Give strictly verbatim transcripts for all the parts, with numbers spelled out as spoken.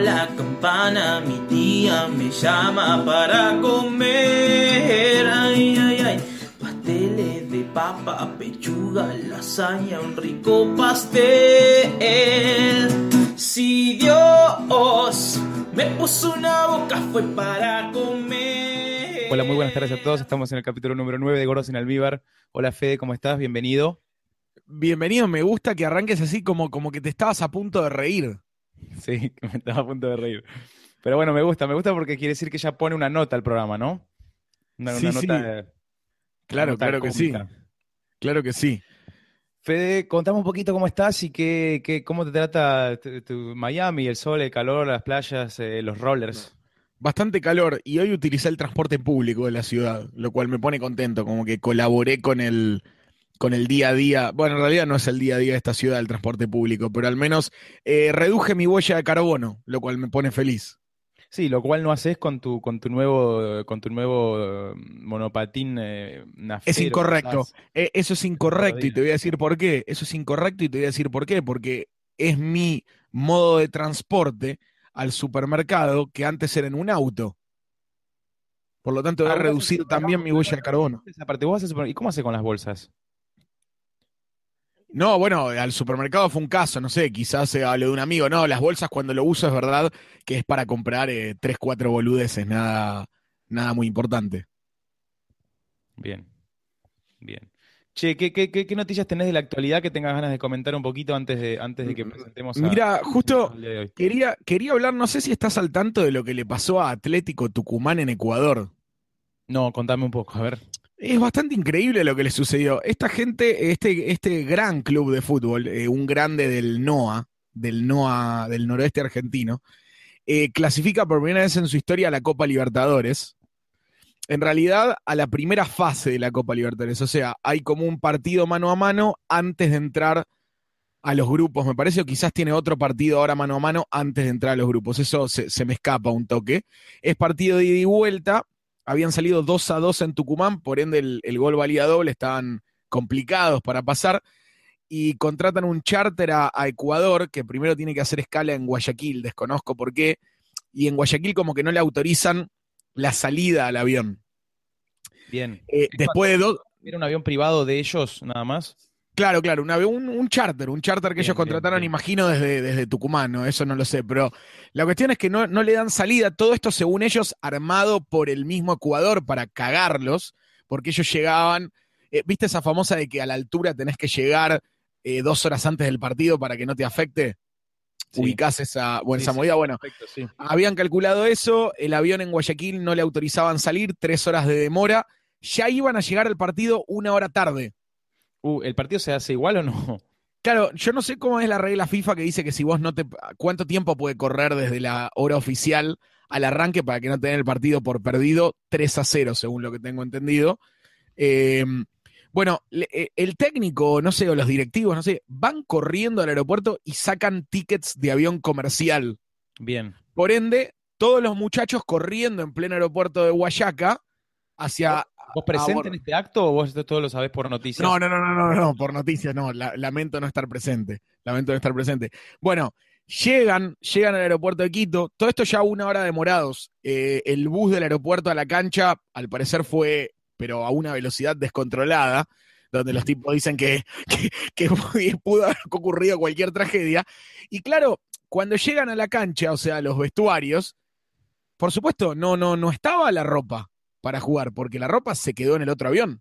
la campana, mi tía me llama para comer. Ay, ay, ay. Pasteles de papa, pechuga, lasaña, un rico pastel. Si Dios me puso una boca fue para comer. Hola, muy buenas tardes a todos. Estamos en el capítulo número nueve de Gordos en Almíbar. Hola Fede, ¿cómo estás? Bienvenido. Bienvenido, me gusta que arranques así como, como que te estabas a punto de reír. Sí, que me estaba a punto de reír. Pero bueno, me gusta, me gusta porque quiere decir que ya pone una nota al programa, ¿no? Una, Sí, una sí. nota, una Claro, nota claro que sí. cómica. Claro que sí. Fede, contame un poquito cómo estás y qué, qué, cómo te trata tu, tu Miami, el sol, el calor, las playas, eh, los rollers. Bastante calor y hoy utilicé el transporte público de la ciudad, lo cual me pone contento, como que colaboré con el, con el día a día. Bueno, en realidad no es el día a día de esta ciudad el transporte público, pero al menos eh, reduje mi huella de carbono, lo cual me pone feliz. Sí, lo cual no haces con tu, con tu nuevo, con tu nuevo eh, monopatín eh, Es nafero que incorrecto. usás Eh, eso es todos los incorrecto y te días. voy a decir por qué. Eso es incorrecto y te voy a decir por qué. Porque es mi modo de transporte al supermercado que antes era en un auto. Por lo tanto, Ah, he vos vas al reducido también supermercado, mi pero huella bueno, de carbono. esa parte, vos vas al supermercado. ¿Y cómo haces con las bolsas? No, bueno, al supermercado fue un caso, no sé, quizás sea lo de un amigo. No, las bolsas cuando lo uso es verdad que es para comprar eh, tres, cuatro boludeces, nada, nada muy importante. Bien, bien. Che, ¿qué, qué, qué, qué noticias tenés de la actualidad que tengas ganas de comentar un poquito antes de, antes de que M- presentemos a, Mira, al invitado justo del día de hoy? quería, quería hablar, no sé si estás al tanto de lo que le pasó a Atlético Tucumán en Ecuador. No, contame un poco, a ver. Es bastante increíble lo que le sucedió. Esta gente, este, este gran club de fútbol, eh, un grande del NOA, del NOA, del noroeste argentino, eh, clasifica por primera vez en su historia a la Copa Libertadores. En realidad, a la primera fase de la Copa Libertadores. O sea, hay como un partido mano a mano antes de entrar a los grupos. Me parece, o quizás tiene otro partido ahora mano a mano antes de entrar a los grupos. Eso se, se me escapa un toque. Es partido de ida y vuelta. Habían salido dos a dos en Tucumán, por ende el, el gol valía doble, estaban complicados para pasar. Y contratan un charter a, a Ecuador, que primero tiene que hacer escala en Guayaquil, desconozco por qué. Y en Guayaquil como que no le autorizan la salida al avión. Bien. Eh, ¿Esto después de dos, era un avión privado de ellos, nada más? claro, claro, un, avión- un, un charter, un charter que ellos Bien, bien, contrataron, bien. imagino, desde, desde Tucumán, ¿no? Eso no lo sé, pero la cuestión es que no, no le dan salida, todo esto según ellos armado por el mismo Ecuador para cagarlos, porque ellos llegaban, eh, ¿viste esa famosa de que a la altura tenés que llegar eh, dos horas antes del partido para que no te afecte? Sí, Ubicás esa, bueno, sí, esa sí, movida, sí, bueno, perfecto, sí. habían calculado eso, el avión en Guayaquil no le autorizaban salir, tres horas de demora, ya iban a llegar al partido una hora tarde. Uh, ¿el partido se hace igual o no? Claro, yo no sé cómo es la regla FIFA que dice que si vos no te... ¿Cuánto tiempo puede correr desde la hora oficial al arranque para que no tengan el partido por perdido? Tres a cero, según lo que tengo entendido. Eh, bueno, le- eh, el técnico, no sé, o los directivos, no sé, van corriendo al aeropuerto y sacan tickets de avión comercial. Bien. Por ende, todos los muchachos corriendo en pleno aeropuerto de Guayaca ¿Vos, hacia... vos a presente en bor- este acto o vos esto todo lo sabés por No, noticias? no, no, no, no, no, por noticias no, la- lamento no estar presente, lamento no estar presente. Bueno, llegan, llegan al aeropuerto de Quito, todo esto ya una hora demorados. Eh, el bus del aeropuerto a la cancha, al parecer fue, pero a una velocidad descontrolada, donde los tipos dicen que, que, que pudo haber ocurrido cualquier tragedia. Y claro, cuando llegan a la cancha, o sea, los vestuarios, por supuesto, no, no, no estaba la ropa para jugar, porque la ropa se quedó en el otro avión.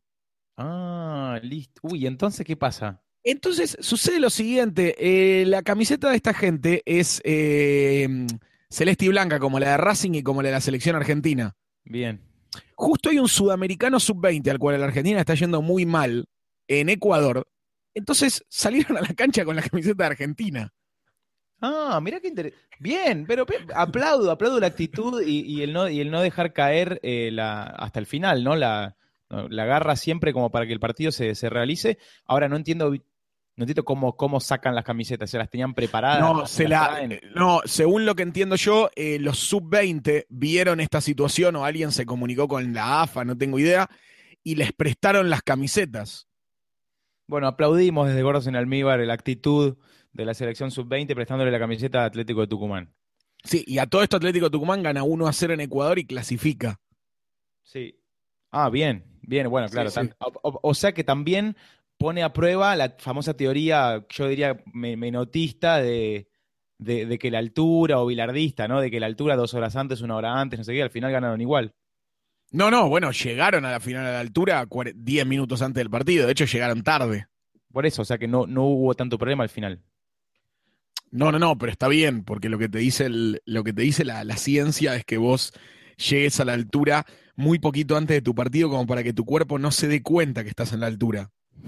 Ah, listo. Uy, ¿entonces qué pasa? Entonces sucede lo siguiente, eh, la camiseta de esta gente es eh, celeste y blanca, como la de Racing y como la de la selección argentina. Bien. Justo hay un sudamericano sub veinte al cual la Argentina está yendo muy mal en Ecuador. Entonces salieron a la cancha con la camiseta de Argentina. Ah, mira qué interesante. Bien, pero pe- aplaudo, aplaudo la actitud y, y el no, y el no dejar caer eh, la, hasta el final, ¿no? La, no, la garra siempre como para que el partido se, se realice. Ahora no entiendo, no entiendo cómo, cómo sacan las camisetas, ¿se las tenían preparadas? No, ¿Cómo se se las la, traen? no, según lo que entiendo yo, eh, los sub veinte vieron esta situación o alguien se comunicó con la A F A, no tengo idea, y les prestaron las camisetas. Bueno, aplaudimos desde Gordos en Almíbar la actitud de la selección sub veinte prestándole la camiseta a Atlético de Tucumán. Sí, y a todo esto Atlético Tucumán gana uno a cero en Ecuador y clasifica. Sí. Ah, bien, bien, bueno, claro. Sí, sí. Tan- o, o- o sea que también pone a prueba la famosa teoría, yo diría, me- menotista de, de, de que la altura, o bilardista, ¿no? De que la altura dos horas antes, una hora antes, no sé qué, al final ganaron igual. No, no, bueno, llegaron a la final a la altura cuare- diez minutos antes del partido. De hecho, llegaron tarde. Por eso, o sea que no, no hubo tanto problema al final. No, no, no, pero está bien, porque lo que te dice, el- lo que te dice la, la ciencia es que vos llegues a la altura muy poquito antes de tu partido como para que tu cuerpo no se dé cuenta que estás en la altura.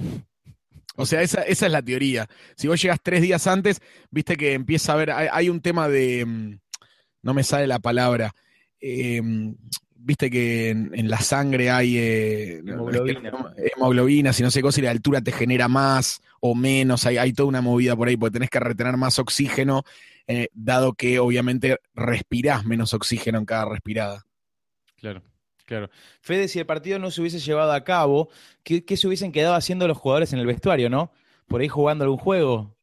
O sea, esa, esa es la teoría. Si vos llegas tres días antes, viste que empieza a haber, hay, hay un tema de, mm, no me sale la palabra, eh, viste que en, en la sangre hay eh, no, es que Hemoglobina. no- hemoglobina, si no sé cosa, y la altura te genera más o menos, hay, hay toda una movida por ahí, porque tenés que retener más oxígeno, eh, dado que obviamente respirás menos oxígeno en cada respirada. Claro, claro. Fede, si el partido no se hubiese llevado a cabo, ¿qué, qué se hubiesen quedado haciendo los jugadores en el vestuario, no? Por ahí jugando algún juego.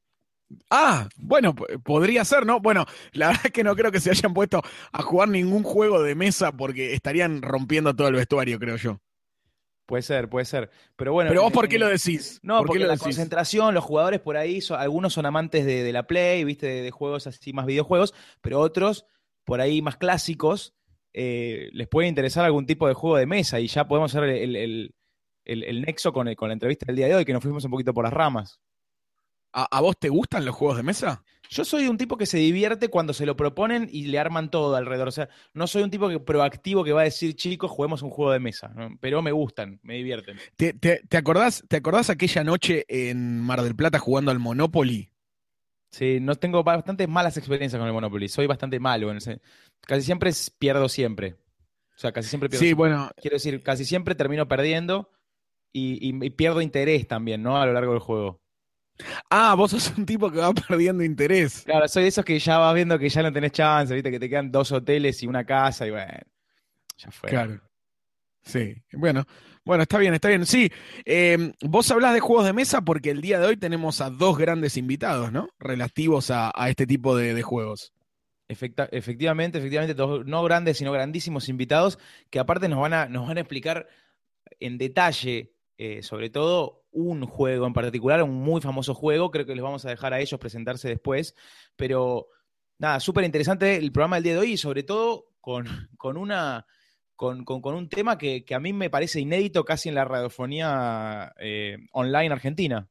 Ah, bueno, p- podría ser, ¿no? Bueno, la verdad es que no creo que se hayan puesto a jugar ningún juego de mesa porque estarían rompiendo todo el vestuario, creo yo. Puede ser, puede ser. Pero bueno, Pero en- vos, ¿por qué en- lo decís? no, ¿Por qué porque lo la decís? concentración, los jugadores por ahí, so- algunos son amantes de, de la Play, viste, de, de juegos así más videojuegos, pero otros, por ahí más clásicos, eh, les puede interesar algún tipo de juego de mesa y ya podemos hacer el, el- el- el nexo con, el- con la entrevista del día de hoy, que nos fuimos un poquito por las ramas. ¿A, a vos te gustan los juegos de mesa? Yo soy un tipo que se divierte cuando se lo proponen y le arman todo alrededor. O sea, no soy un tipo que, proactivo que va a decir, chicos, juguemos un juego de mesa, ¿no? Pero me gustan, me divierten. ¿Te, te, te acordás, ¿Te acordás aquella noche en Mar del Plata jugando al Monopoly? Sí, no tengo bastantes malas experiencias con el Monopoly. Soy bastante malo en ese. Casi siempre es- pierdo siempre. O sea, casi siempre pierdo Sí, siempre. bueno, Quiero decir, casi siempre termino perdiendo y, y- y pierdo interés también, ¿no? A lo largo del juego. ah, vos sos un tipo que va perdiendo interés. Claro, soy de esos que ya vas viendo que ya no tenés chance, viste, que te quedan dos hoteles y una casa y bueno, ya fue. Claro. Sí, bueno, bueno, está bien, está bien. Sí, eh, vos hablás de juegos de mesa porque el día de hoy tenemos a dos grandes invitados, ¿no? Relativos a, a este tipo de, de juegos. Efecta- efectivamente, efectivamente, dos no grandes, sino grandísimos invitados que aparte nos van a, nos van a explicar en detalle, eh, sobre todo, un juego en particular, un muy famoso juego. Creo que les vamos a dejar a ellos presentarse después. Pero nada, súper interesante el programa del día de hoy y sobre todo con, con una. Con, con- con un tema que, que a mí me parece inédito casi en la radiofonía eh, online argentina.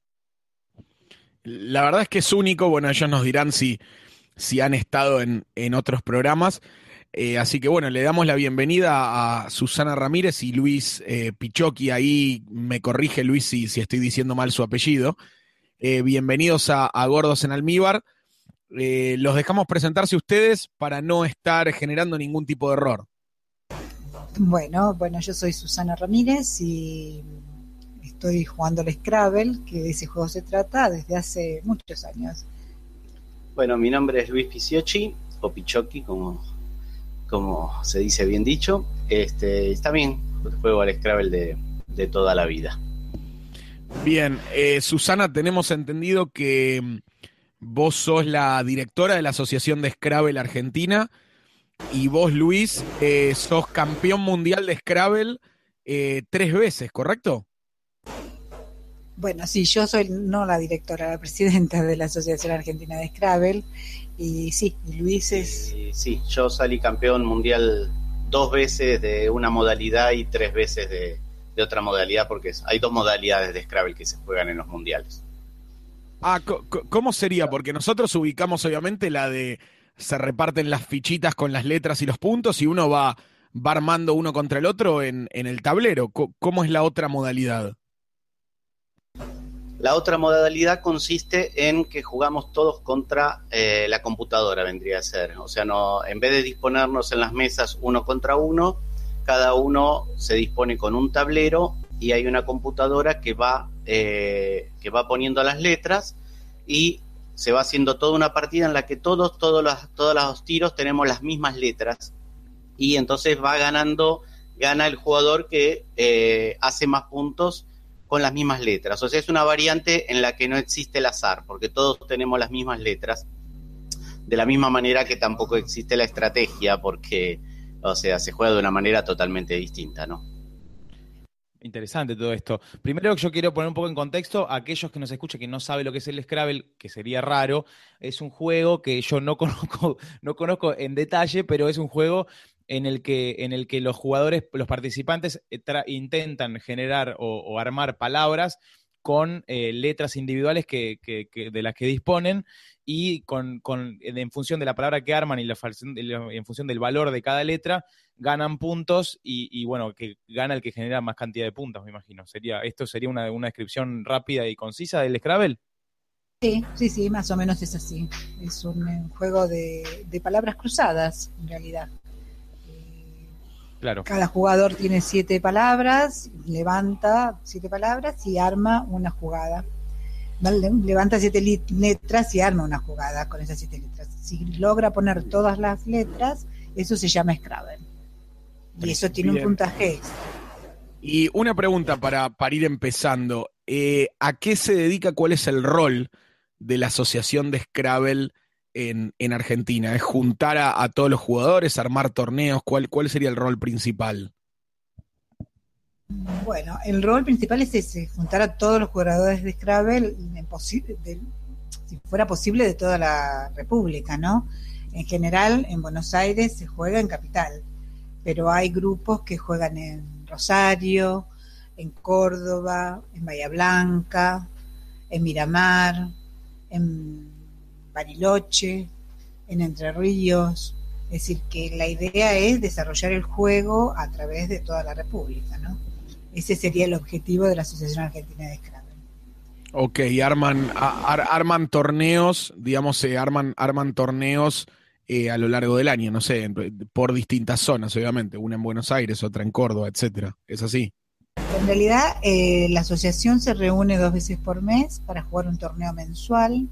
La verdad es que es único, bueno, ellos nos dirán si, si han estado en, en otros programas. Eh, así que bueno, le damos la bienvenida a Susana Ramírez y Luis eh, Pichocchi. Ahí me corrige Luis si, si estoy diciendo mal su apellido. Eh, bienvenidos a, a Gordos en Almíbar. Eh, los dejamos presentarse ustedes para no estar generando ningún tipo de error. Bueno, bueno, yo soy Susana Ramírez y estoy jugando al Scrabble, que de ese juego se trata desde hace muchos años. Bueno, mi nombre es Luis Pichocchi, o Pichocchi, como, como se dice bien dicho. Este, está bien, juego al Scrabble de, de toda la vida. Bien, eh, Susana, tenemos entendido que mm, vos sos la directora de la Asociación de Scrabble Argentina y vos, Luis, eh, sos campeón mundial de Scrabble eh, tres veces, ¿correcto? Bueno, sí, yo soy no la directora, la presidenta de la Asociación Argentina de Scrabble y sí, y Luis es... Y, sí, yo salí campeón mundial dos veces de una modalidad y tres veces de, de otra modalidad, porque hay dos modalidades de Scrabble que se juegan en los mundiales. Ah, co- co- ¿cómo sería? Porque nosotros ubicamos obviamente la de se reparten las fichitas con las letras y los puntos y uno va, va armando uno contra el otro en, en el tablero. Co- ¿Cómo es la otra modalidad? La otra modalidad consiste en que jugamos todos contra eh, la computadora, vendría a ser. O sea, no, en vez de disponernos en las mesas uno contra uno, cada uno se dispone con un tablero y hay una computadora que va, eh, que va poniendo las letras y se va haciendo toda una partida en la que todos, todos, los, todos los tiros tenemos las mismas letras y entonces va ganando, gana el jugador que eh, hace más puntos con las mismas letras. O sea, es una variante en la que no existe el azar, porque todos tenemos las mismas letras. De la misma manera que tampoco existe la estrategia, porque, o sea, se juega de una manera totalmente distinta, ¿no? Interesante todo esto. Primero yo quiero poner un poco en contexto a aquellos que nos escuchan que no saben lo que es el Scrabble, que sería raro. Es un juego que yo no conozco, no conozco en detalle, pero es un juego en el que, en el que los jugadores, los participantes tra- intentan generar o, o armar palabras con eh, letras individuales que, que, que de las que disponen, y con, con, en función de la palabra que arman y la, en función del valor de cada letra, ganan puntos y, y bueno, que gana el que genera más cantidad de puntos, me imagino. Sería, ¿esto sería una, una descripción rápida y concisa del Scrabble? Sí, sí, sí, más o menos es así. Es un, un juego de, de palabras cruzadas, en realidad. Claro. Cada jugador tiene siete palabras, levanta siete palabras y arma una jugada. Levanta siete letras y arma una jugada con esas siete letras. Si logra poner todas las letras, eso se llama Scrabble. Y eso tiene Bien. un puntaje extra. Y una pregunta para, para ir empezando. Eh, ¿A qué se dedica, cuál es el rol de la asociación de Scrabble en, en Argentina? ¿Es juntar a, a todos los jugadores, armar torneos? ¿Cuál, cuál sería el rol principal? Bueno, el rol principal es ese, juntar a todos los jugadores de Scrabble, en posible, de, si fuera posible, de toda la República, ¿no? En general, en Buenos Aires se juega en Capital, pero hay grupos que juegan en Rosario, en Córdoba, en Bahía Blanca, en Miramar, en Bariloche, en Entre Ríos. Es decir, que la idea es desarrollar el juego a través de toda la República, ¿no? Ese sería el objetivo de la Asociación Argentina de Scrabble. Ok, y arman, ar, arman torneos, digamos, se eh, arman, arman torneos eh, a lo largo del año, no sé, por distintas zonas, obviamente, una en Buenos Aires, otra en Córdoba, etcétera. ¿Es así? En realidad, eh, la asociación se reúne dos veces por mes para jugar un torneo mensual,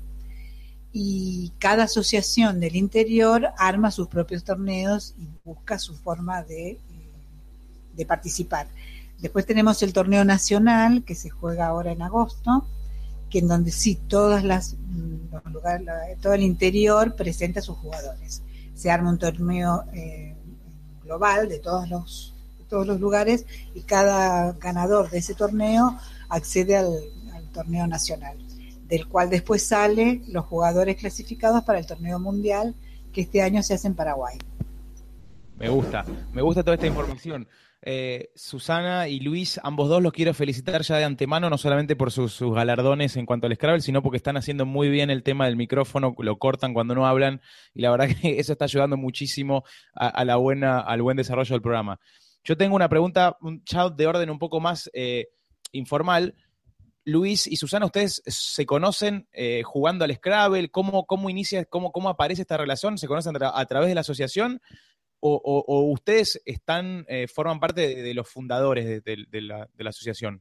y cada asociación del interior arma sus propios torneos y busca su forma de, eh, de participar. Después tenemos el torneo nacional, que se juega ahora en agosto, que en donde sí todas las los lugares, todo el interior presenta a sus jugadores. Se arma un torneo eh, global de todos los de todos los lugares, y cada ganador de ese torneo accede al, al torneo nacional, del cual después salen los jugadores clasificados para el torneo mundial, que este año se hace en Paraguay. Me gusta, me gusta toda esta información. Eh, Susana y Luis, ambos dos los quiero felicitar ya de antemano, no solamente por sus, sus galardones en cuanto al Scrabble, sino porque están haciendo muy bien el tema del micrófono, lo cortan cuando no hablan, y la verdad que eso está ayudando muchísimo a, a la buena, al buen desarrollo del programa. Yo tengo una pregunta ya de orden un poco más eh, informal. Luis y Susana, ¿ustedes se conocen eh, jugando al Scrabble? ¿Cómo, cómo inicia, cómo, cómo aparece esta relación? ¿Se conocen a, a través de la asociación? O, o, o ustedes están eh, forman parte de, de los fundadores de, de, de, la, de la asociación?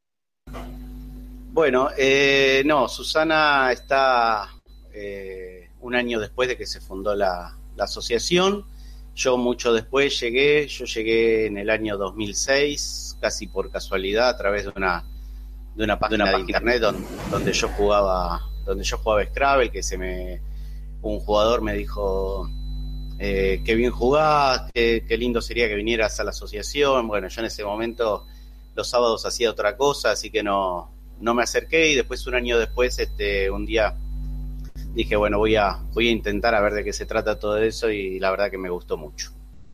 Bueno, eh, no, Susana está eh, un año después de que se fundó la, la asociación. Yo mucho después llegué, yo llegué en el año dos mil seis, casi por casualidad, a través de una de una página de, una página de internet donde, donde yo jugaba, donde yo jugaba Scrabble, que se me un jugador me dijo Eh, qué bien jugás, qué, qué lindo sería que vinieras a la asociación. Bueno, yo en ese momento los sábados hacía otra cosa, así que no, no me acerqué, y después un año después, este, un día dije, bueno, voy a, voy a intentar a ver de qué se trata todo eso, y la verdad que me gustó mucho.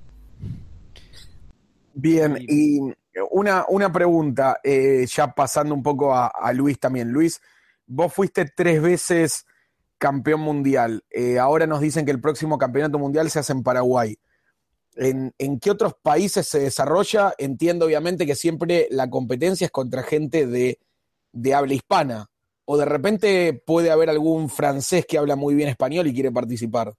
Bien, y una, una pregunta, eh, ya pasando un poco a, a Luis también. Luis, vos fuiste tres veces campeón mundial. Eh, ahora nos dicen que el próximo campeonato mundial se hace en Paraguay. ¿En, ¿En qué otros países se desarrolla? Entiendo obviamente que siempre la competencia es contra gente de, de habla hispana. ¿O de repente puede haber algún francés que habla muy bien español y quiere participar?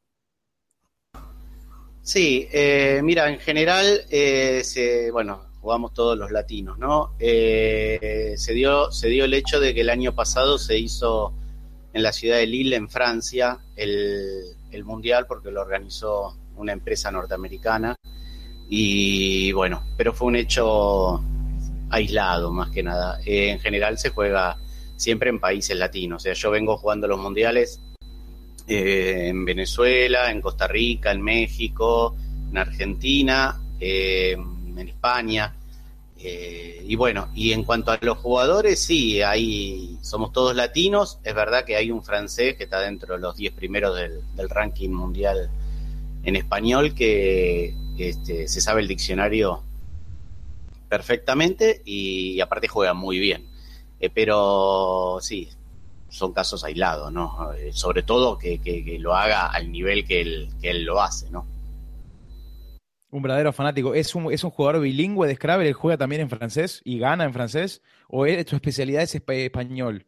Sí, eh, mira, en general, eh, se, bueno, jugamos todos los latinos, ¿no? Eh, se dio, se dio el hecho de que el año pasado se hizo en la ciudad de Lille, en Francia, el, el mundial, porque lo organizó una empresa norteamericana, y bueno, pero fue un hecho aislado más que nada. Eh, en general se juega siempre en países latinos, o sea, yo vengo jugando los mundiales eh, en Venezuela, en Costa Rica, en México, en Argentina, eh, en España. Eh, y bueno, y en cuanto a los jugadores, sí, hay, somos todos latinos. Es verdad que hay un francés que está dentro de los diez primeros del, del ranking mundial en español, que este, se sabe el diccionario perfectamente y, y aparte juega muy bien. Eh, pero sí, son casos aislados, ¿no? Eh, sobre todo que, que, que lo haga al nivel que él, que él lo hace, ¿no? Un verdadero fanático. ¿Es un, es un jugador bilingüe de Scrabble? ¿Él juega también en francés y gana en francés? ¿O es, su especialidad es espa- español?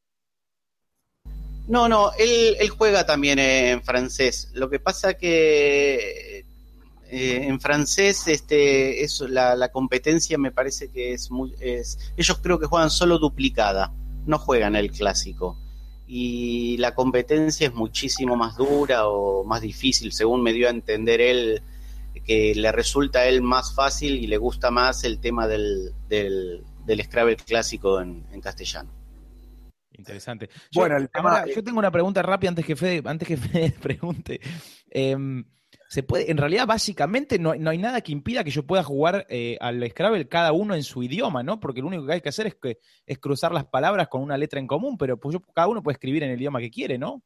No, no, él, él juega también en francés. Lo que pasa que eh, en francés este, eso, la, la competencia me parece que es muy... Es, ellos creo que juegan solo duplicada, no juegan el clásico. Y la competencia es muchísimo más dura o más difícil, según me dio a entender él, que le resulta a él más fácil y le gusta más el tema del, del, del Scrabble clásico en, en castellano. Interesante. Yo, Bueno, el tema- ahora, yo tengo una pregunta rápida antes que Fede, antes que Fede pregunte. Eh, se puede, en realidad, básicamente, no, no hay nada que impida que yo pueda jugar eh, al Scrabble cada uno en su idioma, ¿no? Porque lo único que hay que hacer es, que, es cruzar las palabras con una letra en común, pero pues yo, cada uno puede escribir en el idioma que quiere, ¿no?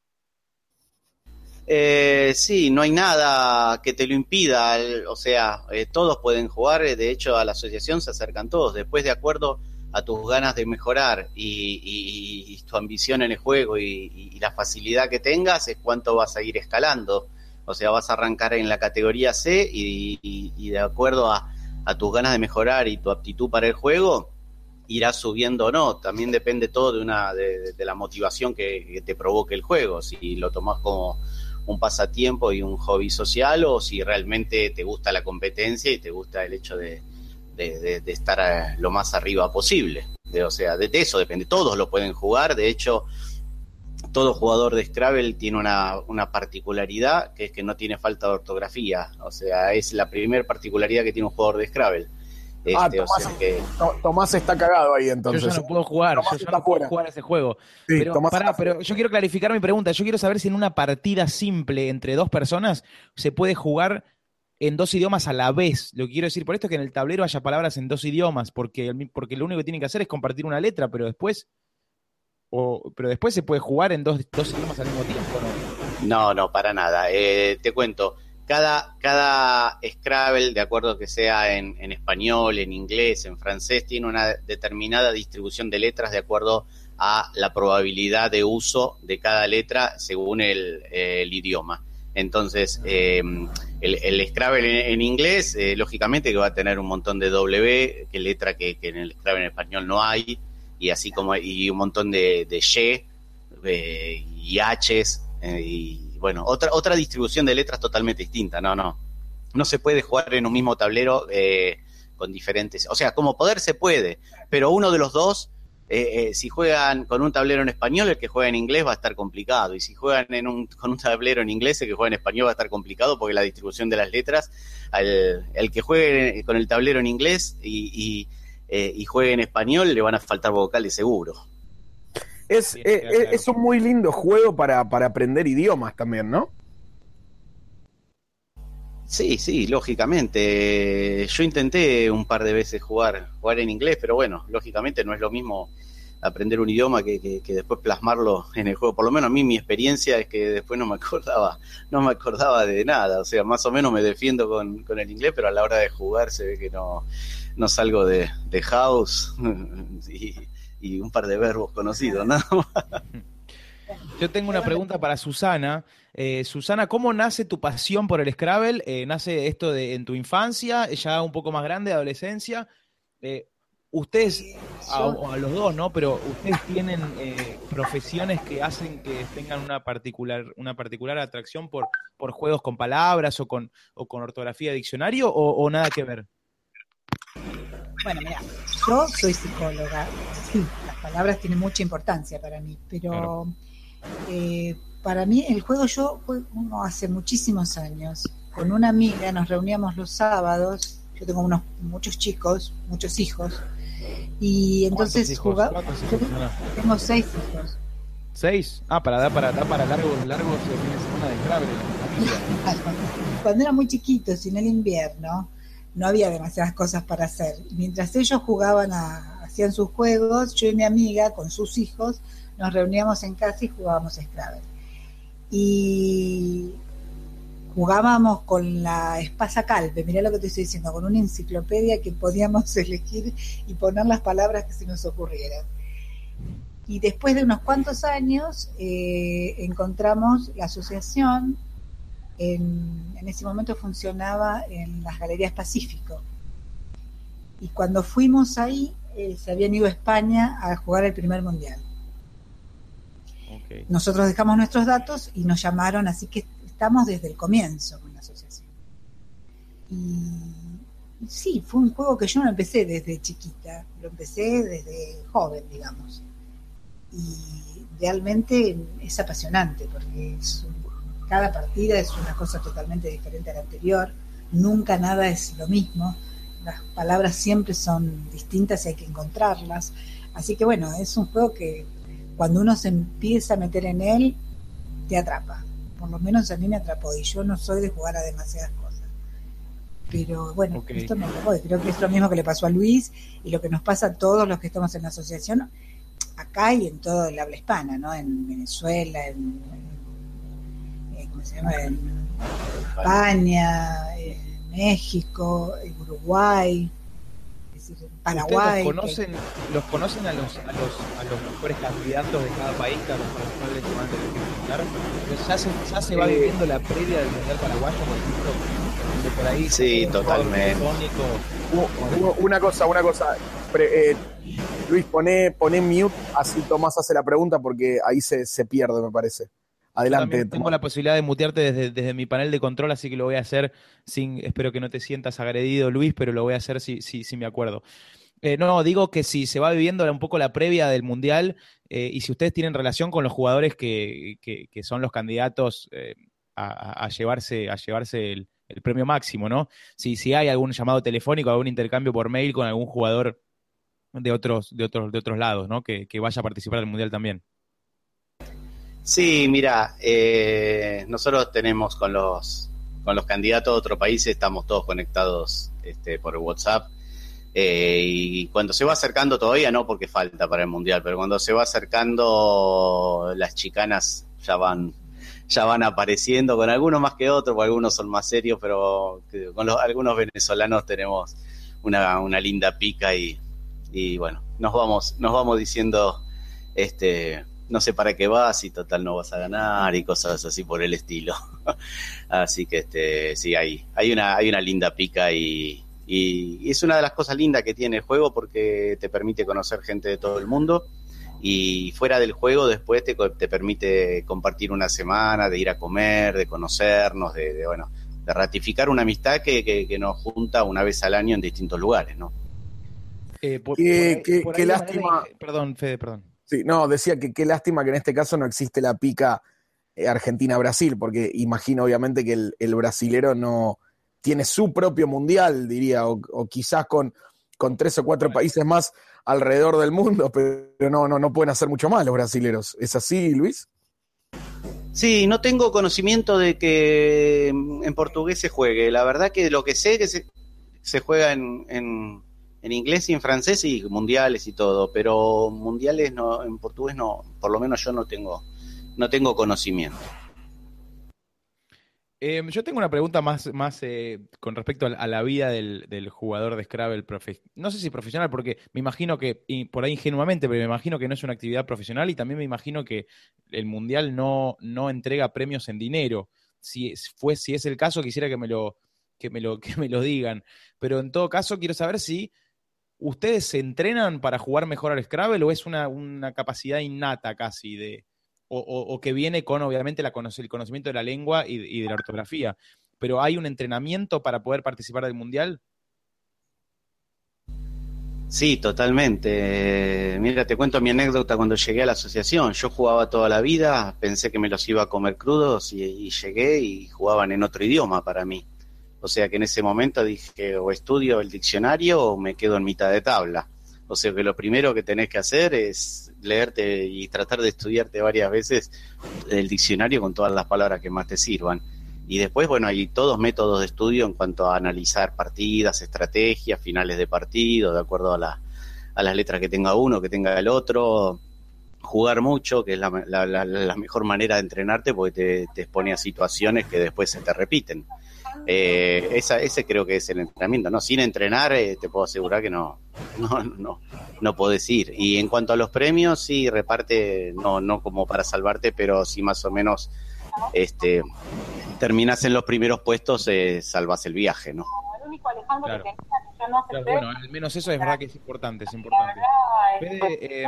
Eh, sí, no hay nada que te lo impida, el- o sea, eh, todos pueden jugar, eh, de hecho a la asociación se acercan todos, después de acuerdo a tus ganas de mejorar y, y- y tu ambición en el juego y, y la facilidad que tengas es cuánto vas a ir escalando, o sea, vas a arrancar en la categoría C y, y- y de acuerdo a, a tus ganas de mejorar y tu aptitud para el juego, irás subiendo o no, también depende todo de, una, de, de la motivación que, que te provoque el juego, si lo tomás como un pasatiempo y un hobby social o si realmente te gusta la competencia y te gusta el hecho de, de, de, de estar a, lo más arriba posible. De, o sea, de, de eso depende. Todos lo pueden jugar. De hecho, todo jugador de Scrabble tiene una, una particularidad que es que no tiene falta de ortografía. O sea, es la primera particularidad que tiene un jugador de Scrabble. Este, Ah, o Tomás, sea que... To- Tomás está cagado ahí entonces. Yo ya no puedo jugar, Tomás yo ya está no puedo fuera. jugar ese juego. Sí, pero, Tomás pará, está pero yo quiero clarificar mi pregunta. Yo quiero saber si en una partida simple entre dos personas se puede jugar en dos idiomas a la vez. Lo que quiero decir por esto es que en el tablero haya palabras en dos idiomas, porque, el mi- porque lo único que tienen que hacer es compartir una letra, pero después, o, pero después se puede jugar en dos, dos idiomas al mismo tiempo, ¿no? No, no, para nada. Eh, te cuento, cada, cada Scrabble, de acuerdo que sea en, en español, en inglés, en francés, tiene una determinada distribución de letras de acuerdo a la probabilidad de uso de cada letra según el, el idioma. Entonces, eh, el, el Scrabble en, en inglés, eh, lógicamente que va a tener un montón de W, que letra que, que en el Scrabble en español no hay, y así como y un montón de, de Y eh, y H's, eh, y bueno, otra otra distribución de letras totalmente distinta. No, no, no se puede jugar en un mismo tablero eh, con diferentes, o sea, como poder se puede, pero uno de los dos, eh, eh, si juegan con un tablero en español, el que juega en inglés va a estar complicado, y si juegan en un, con un tablero en inglés, el que juega en español va a estar complicado, porque la distribución de las letras, al, el que juegue con el tablero en inglés y, y, eh, y juegue en español, le van a faltar vocales seguro. Es, Bien, eh, queda claro. es un muy lindo juego para, para aprender idiomas también, ¿no? Sí, sí, lógicamente. Yo intenté un par de veces jugar, jugar en inglés, pero bueno, lógicamente no es lo mismo aprender un idioma que, que, que después plasmarlo en el juego. Por lo menos a mí mi experiencia es que después no me acordaba, no me acordaba de nada. O sea, más o menos me defiendo con, con el inglés, pero a la hora de jugar se ve que no, no salgo de, de house y, y un par de verbos conocidos, nada más. Yo tengo una pregunta para Susana. Eh, Susana, ¿cómo nace tu pasión por el Scrabble? Eh, ¿Nace esto de, en tu infancia, ya un poco más grande, adolescencia? Eh, ustedes, a, a los dos, ¿no? Pero ustedes tienen eh, profesiones que hacen que tengan una particular, una particular atracción por, por juegos con palabras o con, o con ortografía de diccionario, o, o nada que ver. Bueno, mira, yo soy psicóloga. Sí, las palabras tienen mucha importancia para mí, pero Claro. eh, para mí el juego yo juego hace muchísimos años. Con una amiga nos reuníamos los sábados. Yo tengo unos muchos chicos, muchos hijos, y entonces ¿Cuántos hijos? jugaba. ¿Cuántos hijos, Susana? Tengo seis hijos. ¿Seis? Ah, para dar para, dar para largos, largos fines de semana de Scrabble en la familia. Cuando era muy chiquitos y en el invierno no había demasiadas cosas para hacer. Y mientras ellos jugaban, a, hacían sus juegos, yo y mi amiga con sus hijos nos reuníamos en casa y jugábamos a Scrabble. Y jugábamos con la Espasa Calpe, mirá lo que te estoy diciendo, con una enciclopedia que podíamos elegir y poner las palabras que se nos ocurrieran. Y después de unos cuantos años eh, encontramos la asociación, en, en ese momento funcionaba en las Galerías Pacífico. Y cuando fuimos ahí, eh, se habían ido a España a jugar el primer mundial. Okay. Nosotros dejamos nuestros datos y nos llamaron, así que estamos desde el comienzo con la asociación. Y sí, fue un juego que yo no empecé desde chiquita, lo empecé desde joven, digamos. Y realmente es apasionante porque es un, cada partida es una cosa totalmente diferente a la anterior, nunca nada es lo mismo, las palabras siempre son distintas y hay que encontrarlas, así que bueno, es un juego que cuando uno se empieza a meter en él te atrapa, por lo menos a mí me atrapó y yo no soy de jugar a demasiadas cosas, pero bueno, okay. Esto me atrapó y creo que es lo mismo que le pasó a Luis y lo que nos pasa a todos los que estamos en la asociación acá y en todo el habla hispana, ¿no? En Venezuela, en, en ¿cómo se llama? En España, en México, en Uruguay, es decir, en Paraguay. ¿Los conocen, que... los conocen a los, a los a los mejores candidatos de cada país a los cuales se van a tener que enfrentar? Ya se, ya se va eh, viviendo la previa del Mundial Paraguayo, por ejemplo, de por ahí. Sí, totalmente. Una cosa, una cosa. Pre, eh, Luis, poné, poné mute, así Tomás hace la pregunta porque ahí se, se pierde, me parece. Adelante. Tengo la posibilidad de mutearte desde, desde mi panel de control, así que lo voy a hacer sin, espero que no te sientas agredido, Luis, pero lo voy a hacer si, si, si me acuerdo. Eh, no, digo que si se va viviendo un poco la previa del Mundial eh, y si ustedes tienen relación con los jugadores que, que, que son los candidatos eh, a, a llevarse, a llevarse el, el premio máximo, ¿no? Si, si hay algún llamado telefónico, algún intercambio por mail con algún jugador de otros de otros de otros lados, ¿no? Que, que vaya a participar del Mundial también. Sí, mira, eh, nosotros tenemos con los con los candidatos de otros países, estamos todos conectados este, por WhatsApp eh, y cuando se va acercando, todavía no porque falta para el Mundial, pero cuando se va acercando las chicanas ya van ya van apareciendo, con algunos más que otros, porque algunos son más serios, pero con los, algunos venezolanos tenemos una, una linda pica y y bueno, nos vamos nos vamos diciendo este no sé para qué vas y total no vas a ganar y cosas así por el estilo. Así que este sí, hay hay una hay una linda pica y, y, y es una de las cosas lindas que tiene el juego porque te permite conocer gente de todo el mundo y fuera del juego después te, te permite compartir una semana, de ir a comer, de conocernos, de, de bueno, de ratificar una amistad que, que, que nos junta una vez al año en distintos lugares, ¿no? Eh, por, qué por ahí, por qué lástima. De... Perdón, Fede, perdón. Sí, no, decía que qué lástima que en este caso no existe la pica eh, Argentina-Brasil, porque imagino obviamente que el, el brasilero no tiene su propio mundial, diría, o, o quizás con, con tres o cuatro países más alrededor del mundo, pero no, no, no pueden hacer mucho más los brasileros. ¿Es así, Luis? Sí, no tengo conocimiento de que en portugués se juegue. La verdad que lo que sé es que se, se juega en... en... en inglés y en francés y mundiales y todo, pero mundiales no, en portugués no, por lo menos yo no tengo, no tengo conocimiento. Eh, yo tengo una pregunta más, más eh, con respecto a, a la vida del, del jugador de Scrabble, profe- no sé si profesional, porque me imagino que, y por ahí ingenuamente, pero me imagino que no es una actividad profesional y también me imagino que el mundial no, no entrega premios en dinero. Si, fue, si es el caso, quisiera que me lo, que me lo, que me lo digan, pero en todo caso quiero saber si ¿ustedes se entrenan para jugar mejor al Scrabble o es una, una capacidad innata casi de o, o, o que viene con obviamente la, el conocimiento de la lengua y, y de la ortografía? ¿Pero hay un entrenamiento para poder participar del Mundial? Sí, totalmente. Mira, te cuento mi anécdota cuando llegué a la asociación. Yo jugaba toda la vida, pensé que me los iba a comer crudos y, y llegué y jugaban en otro idioma para mí. O sea que en ese momento dije, o estudio el diccionario o me quedo en mitad de tabla. O sea que lo primero que tenés que hacer es leerte y tratar de estudiarte varias veces el diccionario con todas las palabras que más te sirvan. Y después, bueno, hay todos métodos de estudio en cuanto a analizar partidas, estrategias, finales de partido, de acuerdo a, la, a las letras que tenga uno, que tenga el otro. Jugar mucho, que es la, la, la, la mejor manera de entrenarte, porque te, te expone a situaciones que después se te repiten. Eh, esa, ese creo que es el entrenamiento, ¿no? Sin entrenar, eh, te puedo asegurar que no, no, no, no podés ir. Y en cuanto a los premios, sí, reparte, no, no como para salvarte, pero sí más o menos este terminás en los primeros puestos, eh, salvas el viaje, ¿no? Claro. Claro, bueno, al menos eso es verdad que es importante, es importante. Fede, eh,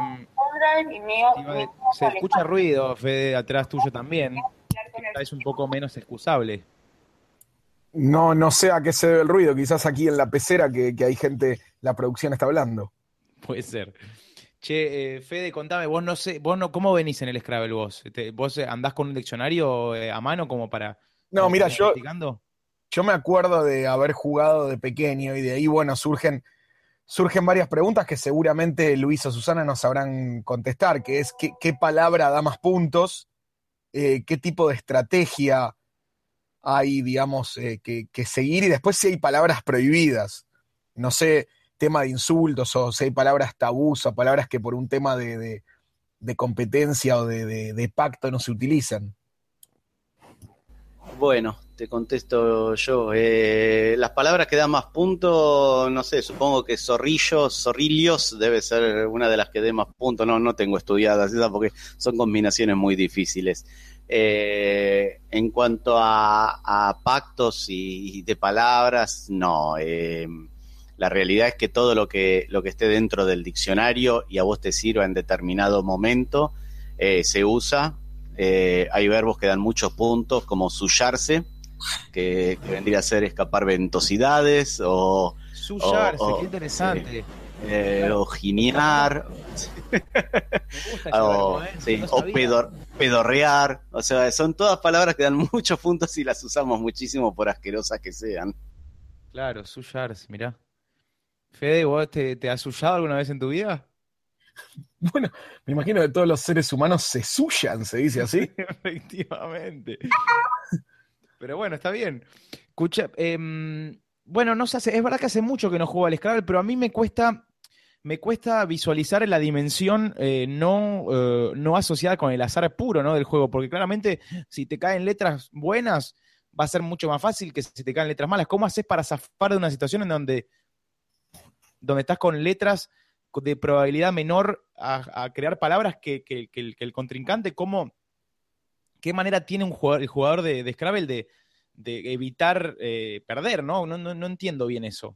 se escucha ruido, Fede, atrás tuyo también. Es un poco menos excusable. No, no sé a qué se debe el ruido, quizás aquí en la pecera que, que hay gente, la producción está hablando. Puede ser. Che, eh, Fede, contame, vos no sé, vos no, ¿cómo venís en el Scrabble vos? Te, ¿Vos andás con un diccionario eh, a mano como para... No, mira, yo, practicando? yo me acuerdo de haber jugado de pequeño y de ahí, bueno, surgen, surgen varias preguntas que seguramente Luis o Susana nos sabrán contestar, que es qué, qué palabra da más puntos, eh, qué tipo de estrategia hay, digamos, eh, que, que seguir, y después si hay palabras prohibidas, no sé, tema de insultos, o si hay palabras tabús, o palabras que por un tema de, de, de competencia o de, de, de pacto no se utilizan. Bueno, te contesto yo. Eh, las palabras que dan más puntos, no sé, supongo que zorrillos, zorrillos debe ser una de las que dé más puntos. No, no tengo estudiadas esas porque son combinaciones muy difíciles. Eh, en cuanto a, a pactos y, y de palabras, no. Eh, la realidad es que todo lo que, lo que esté dentro del diccionario y a vos te sirva en determinado momento, eh, se usa. Eh, hay verbos que dan muchos puntos, como sullarse, que, que vendría a ser escapar ventosidades, o... Sullarse, o, o, qué interesante. Eh, eh, o ginear, o, verbo, ¿eh? Sí, no o pedor, pedorrear, o sea, son todas palabras que dan muchos puntos y las usamos muchísimo por asquerosas que sean. Claro, sullarse, mirá. Fede, ¿vos te, te has sullado alguna vez en tu vida? Bueno, me imagino que todos los seres humanos se sullan, se dice así. Efectivamente. Pero bueno, está bien. Escucha, eh, bueno, no sé, es verdad que hace mucho que no juego al Scrabble, pero a mí me cuesta, me cuesta visualizar la dimensión eh, no, eh, no asociada con el azar puro, ¿no? Del juego, porque claramente si te caen letras buenas, va a ser mucho más fácil que si te caen letras malas. ¿Cómo haces para zafar de una situación en donde, donde estás con letras de probabilidad menor a, a crear palabras que, que, que, el, que el contrincante? ¿Cómo, ¿Qué manera tiene un jugador, el jugador de, de Scrabble de, de evitar eh, perder, ¿no? No, no? No entiendo bien eso.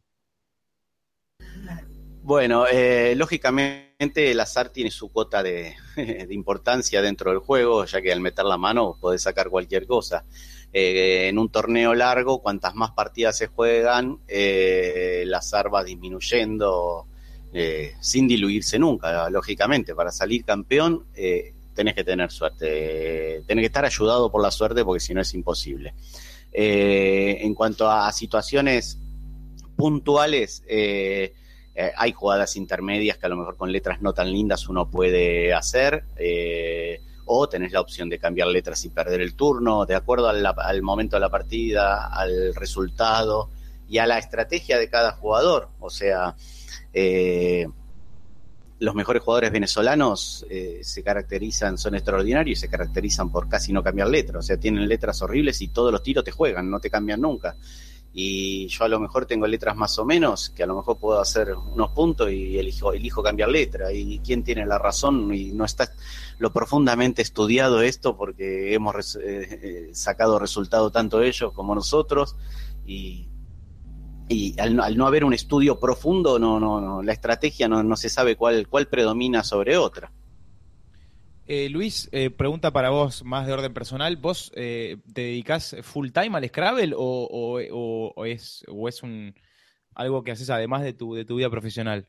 Bueno, eh, lógicamente el azar tiene su cuota de, de importancia dentro del juego, ya que al meter la mano podés sacar cualquier cosa. Eh, en un torneo largo, cuantas más partidas se juegan, eh, el azar va disminuyendo, Eh, sin diluirse nunca, lógicamente. Para salir campeón eh, tenés que tener suerte, tenés que estar ayudado por la suerte, porque si no es imposible. Eh, en cuanto a situaciones puntuales, eh, eh, hay jugadas intermedias que a lo mejor con letras no tan lindas uno puede hacer, eh, o tenés la opción de cambiar letras y perder el turno, de acuerdo al, al momento de la partida, al resultado y a la estrategia de cada jugador. O sea, Eh, los mejores jugadores venezolanos eh, se caracterizan, son extraordinarios y se caracterizan por casi no cambiar letras. O sea, tienen letras horribles y todos los tiros te juegan, no te cambian nunca. Y yo a lo mejor tengo letras más o menos, que a lo mejor puedo hacer unos puntos y elijo, elijo cambiar letra. ¿Y quién tiene la razón? Y no está lo profundamente estudiado esto, porque hemos res, eh, sacado resultado tanto ellos como nosotros. Y Y al no, al no haber un estudio profundo, no, no, no, la estrategia no, no se sabe cuál, cuál predomina sobre otra. Eh, Luis, eh, pregunta para vos, más de orden personal. ¿Vos eh, te dedicás full time al Scrabble o, o, o, o es, o es un, algo que haces además de tu, de tu vida profesional?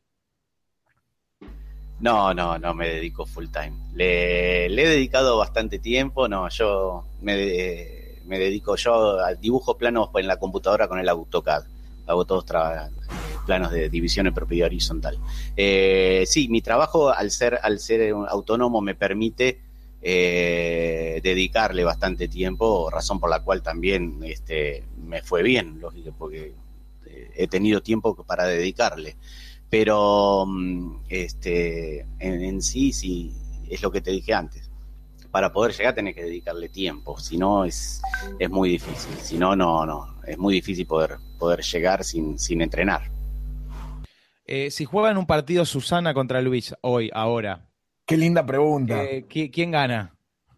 No, no, no me dedico full time. Le, le he dedicado bastante tiempo. No, yo me, me dedico yo al dibujo planos en la computadora con el AutoCAD. Hago todos tra- planos de división en propiedad horizontal. Eh, sí, mi trabajo al ser, al ser autónomo me permite eh, dedicarle bastante tiempo, razón por la cual también este, me fue bien, lógico, porque eh, he tenido tiempo para dedicarle. Pero este, en, en sí, sí, es lo que te dije antes. Para poder llegar tenés que dedicarle tiempo, si no es, es muy difícil, si no, no, no, es muy difícil poder, poder llegar sin, sin entrenar. Eh, si juegan un partido Susana contra Luis hoy, ahora. Qué linda pregunta. Eh, ¿Quién gana?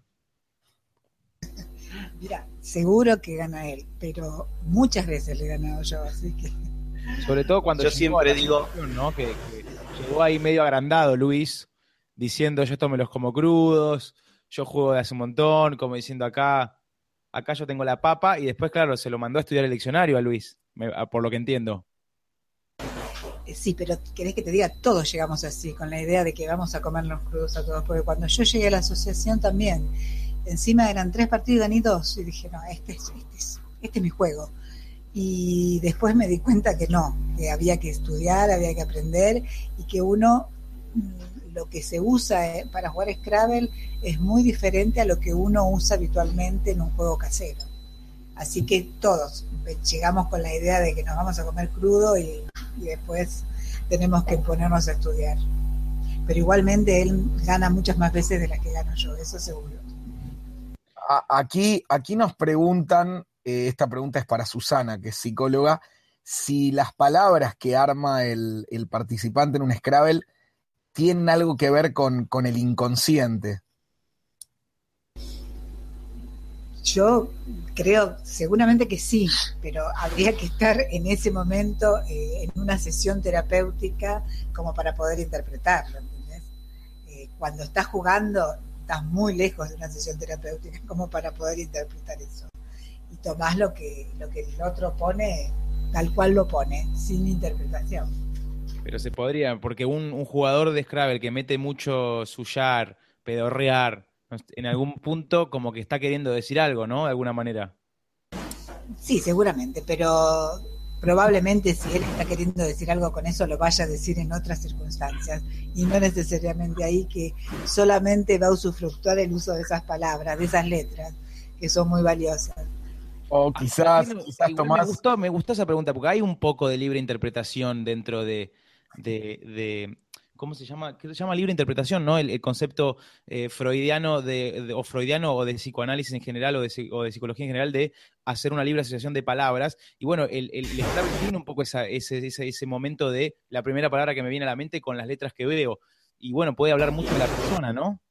Mira, seguro que gana él, pero muchas veces le he ganado yo, así que... Sobre todo cuando yo siempre digo, ¿no? que, que llegó ahí medio agrandado Luis, diciendo yo esto me los como crudos, yo juego de hace un montón, como diciendo acá, acá yo tengo la papa, y después, claro, se lo mandó a estudiar el diccionario a Luis, me, por lo que entiendo. Sí, pero querés que te diga, todos llegamos así, con la idea de que vamos a comernos crudos a todos, porque cuando yo llegué a la asociación también, encima eran tres partidos y gané dos, y dije, no, este es, este es, este es mi juego. Y después me di cuenta que no, que había que estudiar, había que aprender, y que uno... lo que se usa para jugar Scrabble es muy diferente a lo que uno usa habitualmente en un juego casero. Así que todos llegamos con la idea de que nos vamos a comer crudo y, y después tenemos que ponernos a estudiar. Pero igualmente él gana muchas más veces de las que gano yo, eso seguro. Aquí, aquí nos preguntan, eh, esta pregunta es para Susana, que es psicóloga, si las palabras que arma el, el participante en un Scrabble tienen algo que ver con, con el inconsciente. Yo creo seguramente que sí, pero habría que estar en ese momento eh, en una sesión terapéutica como para poder interpretarlo, ¿entendés? Eh, cuando estás jugando estás muy lejos de una sesión terapéutica como para poder interpretar eso. Y tomás lo que, lo que el otro pone tal cual lo pone, sin interpretación. Pero se podría, porque un, un jugador de Scrabble que mete mucho suyar, pedorrear, en algún punto como que está queriendo decir algo, ¿no? De alguna manera. Sí, seguramente, pero probablemente si él está queriendo decir algo con eso, lo vaya a decir en otras circunstancias, y no necesariamente ahí, que solamente va a usufructuar el uso de esas palabras, de esas letras, que son muy valiosas. O quizás, no, quizás Tomás... Me gustó, me gustó esa pregunta, porque hay un poco de libre interpretación dentro de... de, de ¿cómo se llama? ¿Qué se llama libre interpretación, no? El, el concepto eh, freudiano de, de, o freudiano o de psicoanálisis en general o de, o de psicología en general de hacer una libre asociación de palabras. Y bueno, el, el, el Scrabble tiene un poco esa, ese, ese, ese momento de la primera palabra que me viene a la mente con las letras que veo. Y bueno, puede hablar mucho de la persona, ¿no?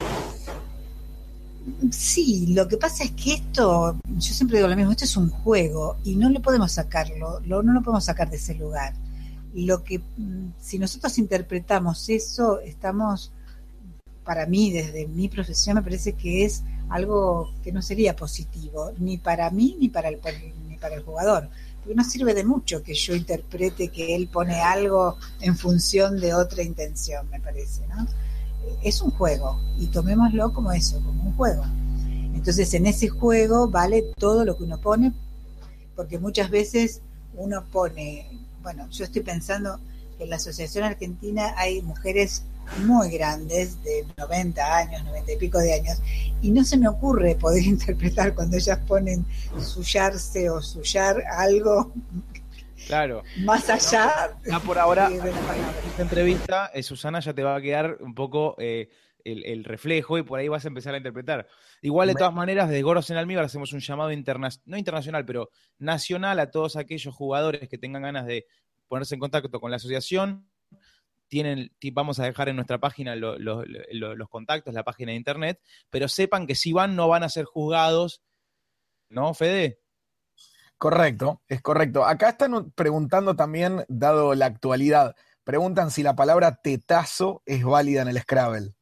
Sí, lo que pasa es que esto, yo siempre digo lo mismo, esto es un juego y no le podemos sacarlo, lo, no lo podemos sacar de ese lugar. Lo que, si nosotros interpretamos eso, estamos, para mí, desde mi profesión, me parece que es algo que no sería positivo, ni para mí ni para el, ni para el jugador, porque no sirve de mucho que yo interprete que él pone algo en función de otra intención, me parece, ¿no? Es un juego, y tomémoslo como eso, como un juego. Entonces, en ese juego vale todo lo que uno pone, porque muchas veces uno pone... Bueno, yo estoy pensando que en la Asociación Argentina hay mujeres muy grandes, de noventa años, noventa y pico de años, y no se me ocurre poder interpretar cuando ellas ponen suyarse o suyar algo, claro, más allá. Ya por ahora, de, de en esta entrevista, eh, Susana, ya te va a quedar un poco eh, el, el reflejo y por ahí vas a empezar a interpretar. Igual, de todas maneras, desde Gordos en Almíbar hacemos un llamado interna- no internacional, pero nacional a todos aquellos jugadores que tengan ganas de ponerse en contacto con la asociación. Tienen, vamos a dejar en nuestra página lo, lo, lo, los contactos, la página de internet, pero sepan que si van no van a ser juzgados, ¿no, Fede? Correcto, es correcto. Acá están preguntando también, dado la actualidad, preguntan si la palabra tetazo es válida en el Scrabble.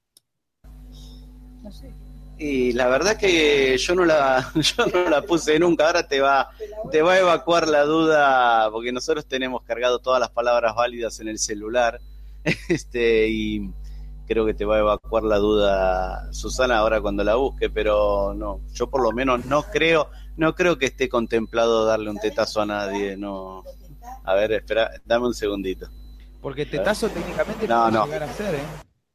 No sé. Y la verdad que yo no la yo no la puse nunca. Ahora te va te va a evacuar la duda, porque nosotros tenemos cargado todas las palabras válidas en el celular, este y creo que te va a evacuar la duda Susana ahora cuando la busque, pero no, yo por lo menos no creo no creo que esté contemplado darle un tetazo a nadie, no. A ver, espera, dame un segundito. Porque tetazo técnicamente no, puede no. llegar a ser, ¿eh?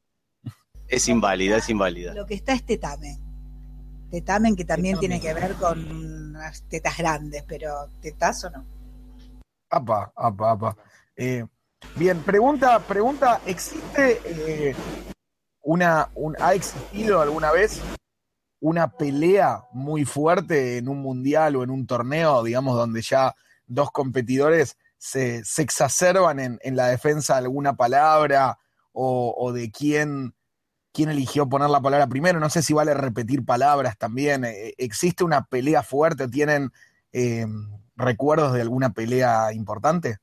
Es inválida, es inválida. Lo que está es tetamen. Tetamen que también Tetamen. tiene que ver con unas tetas grandes, pero tetazo no. Apa, apa, apa. Eh, bien, pregunta, pregunta, ¿existe eh, una, un, ha existido alguna vez una pelea muy fuerte en un mundial o en un torneo, digamos, donde ya dos competidores se, se exacerban en, en la defensa de alguna palabra o, o de quién, quién eligió poner la palabra primero? No sé si vale repetir palabras también. Eh, ¿Existe una pelea fuerte? ¿Tienen eh, recuerdos de alguna pelea importante?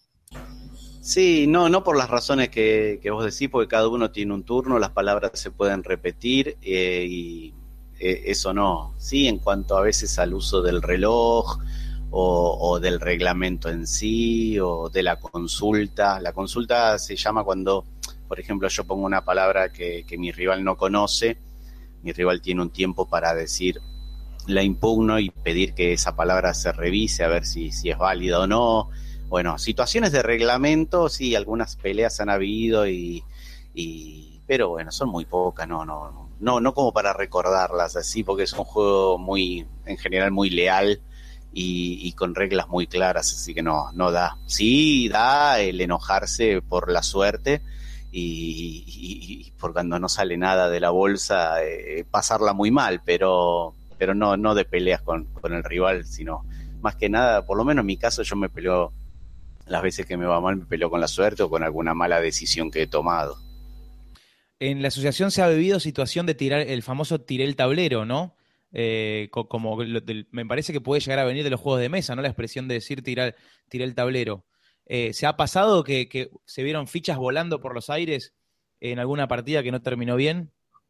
Sí, no, no por las razones que, que vos decís, porque cada uno tiene un turno, las palabras se pueden repetir eh, y eh, eso no. Sí, en cuanto a veces al uso del reloj o, o del reglamento en sí o de la consulta. La consulta se llama cuando, por ejemplo, yo pongo una palabra que, que mi rival no conoce, mi rival tiene un tiempo para decir la impugno y pedir que esa palabra se revise a ver si, si es válida o no. Bueno, situaciones de reglamento, sí, algunas peleas han habido, y, y pero bueno, son muy pocas, no, no, no, no como para recordarlas así, porque es un juego muy, en general, muy leal y, y con reglas muy claras, así que no, no da. Sí da el enojarse por la suerte y, y, y por cuando no sale nada de la bolsa, eh, pasarla muy mal, pero, pero no, no de peleas con, con el rival, sino más que nada, por lo menos en mi caso, yo me peleo. Las veces que me va mal me peleo con la suerte o con alguna mala decisión que he tomado. En la asociación se ha vivido situación de tirar el famoso tiré el tablero, ¿no? Eh, co- como lo del- me parece que puede llegar a venir de los juegos de mesa, ¿no? La expresión de decir tirar, tiré el tablero. Eh, ¿se ha pasado que, que se vieron fichas volando por los aires en alguna partida que no terminó bien?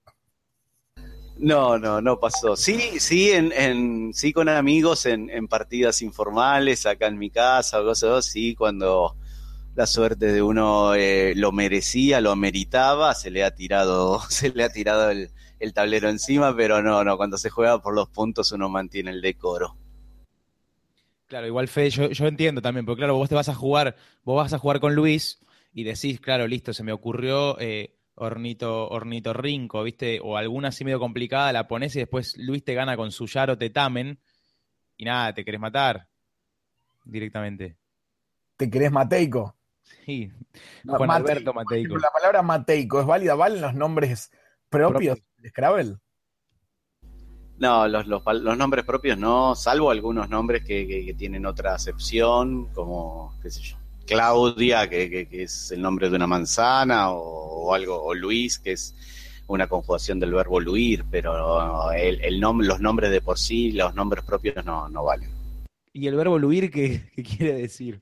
No, no, no pasó. Sí, sí, en, en sí con amigos en, en partidas informales, acá en mi casa o cosas así, cuando la suerte de uno eh, lo merecía, lo meritaba, se le ha tirado, se le ha tirado el, el tablero encima, pero no, no, cuando se juega por los puntos uno mantiene el decoro. Claro, igual Fede, yo, yo entiendo también, porque claro, vos te vas a jugar, vos vas a jugar con Luis y decís, claro, listo, se me ocurrió eh, Ornito, Ornitorrinco, ¿viste? O alguna así medio complicada, la pones y después Luis te gana con su Yaro Tetamen y nada, te querés matar directamente. ¿Te querés mateico? Sí, Ma- Juan Mateico, Alberto por ejemplo, Mateico. la palabra mateico, ¿es válida? ¿Valen los nombres propios Propio. de Scrabble? No, los, los, los nombres propios no, salvo algunos nombres que, que, que tienen otra acepción, como, qué sé yo, Claudia, que, que, que es el nombre de una manzana, o, o algo, o Luis, que es una conjugación del verbo luir, pero el, el nom los nombres de por sí, los nombres propios no, no valen. ¿Y el verbo luir qué, qué quiere decir?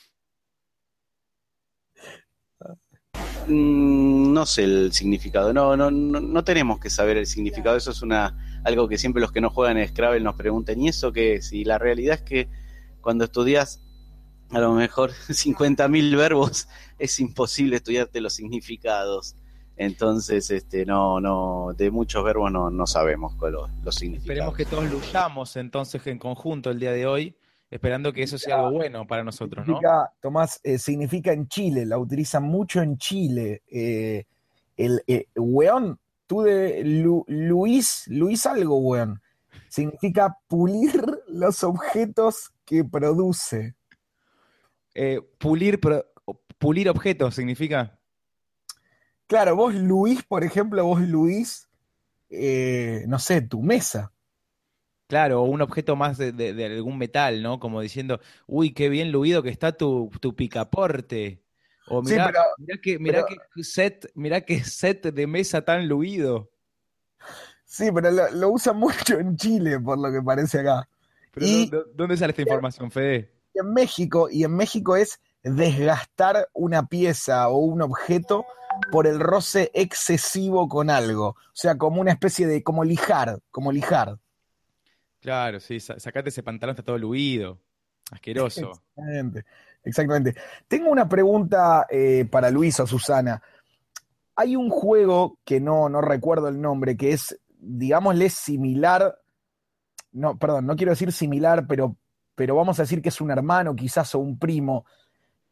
Mm, no sé el significado, no, no, no, no tenemos que saber el significado, eso es una algo que siempre los que no juegan en Scrabble nos preguntan, ¿y eso qué es? Y la realidad es que cuando estudias a lo mejor cincuenta mil verbos, es imposible estudiarte los significados. Entonces, este, no, no, de muchos verbos no, no sabemos los, los significados. Esperemos que todos luyamos entonces en conjunto el día de hoy, esperando que eso sea algo bueno para nosotros, ¿no? Significa, Tomás, eh, significa en Chile, la utilizan mucho en Chile. Eh, el eh, weón, tú de Lu- Luis, Luis algo, weón. Significa pulir los objetos que produce. Eh, pulir, pro- pulir objetos significa. Claro, vos Luis, por ejemplo, vos Luis, eh, no sé, tu mesa. Claro, o un objeto más de, de- de algún metal, ¿no? Como diciendo, uy, qué bien luido que está tu, tu picaporte. O Sí, mirá, pero, mirá que, mirá pero que set, mirá que set de mesa tan luido. sí, pero lo, lo usan mucho en Chile, por lo que parece acá. Pero ¿dó- Y dó- ¿dónde sale esta información, Fede? en México, y en México es desgastar una pieza o un objeto por el roce excesivo con algo. O sea, como una especie de, como lijar, como lijar. Claro, sí, sa- sacate ese pantalón, está todo luido. Asqueroso. Exactamente, exactamente. Tengo una pregunta eh, para Luis o Susana. Hay un juego que no, no recuerdo el nombre, que es, digámosle, similar, no, perdón, no quiero decir similar, pero, pero vamos a decir que es un hermano quizás o un primo,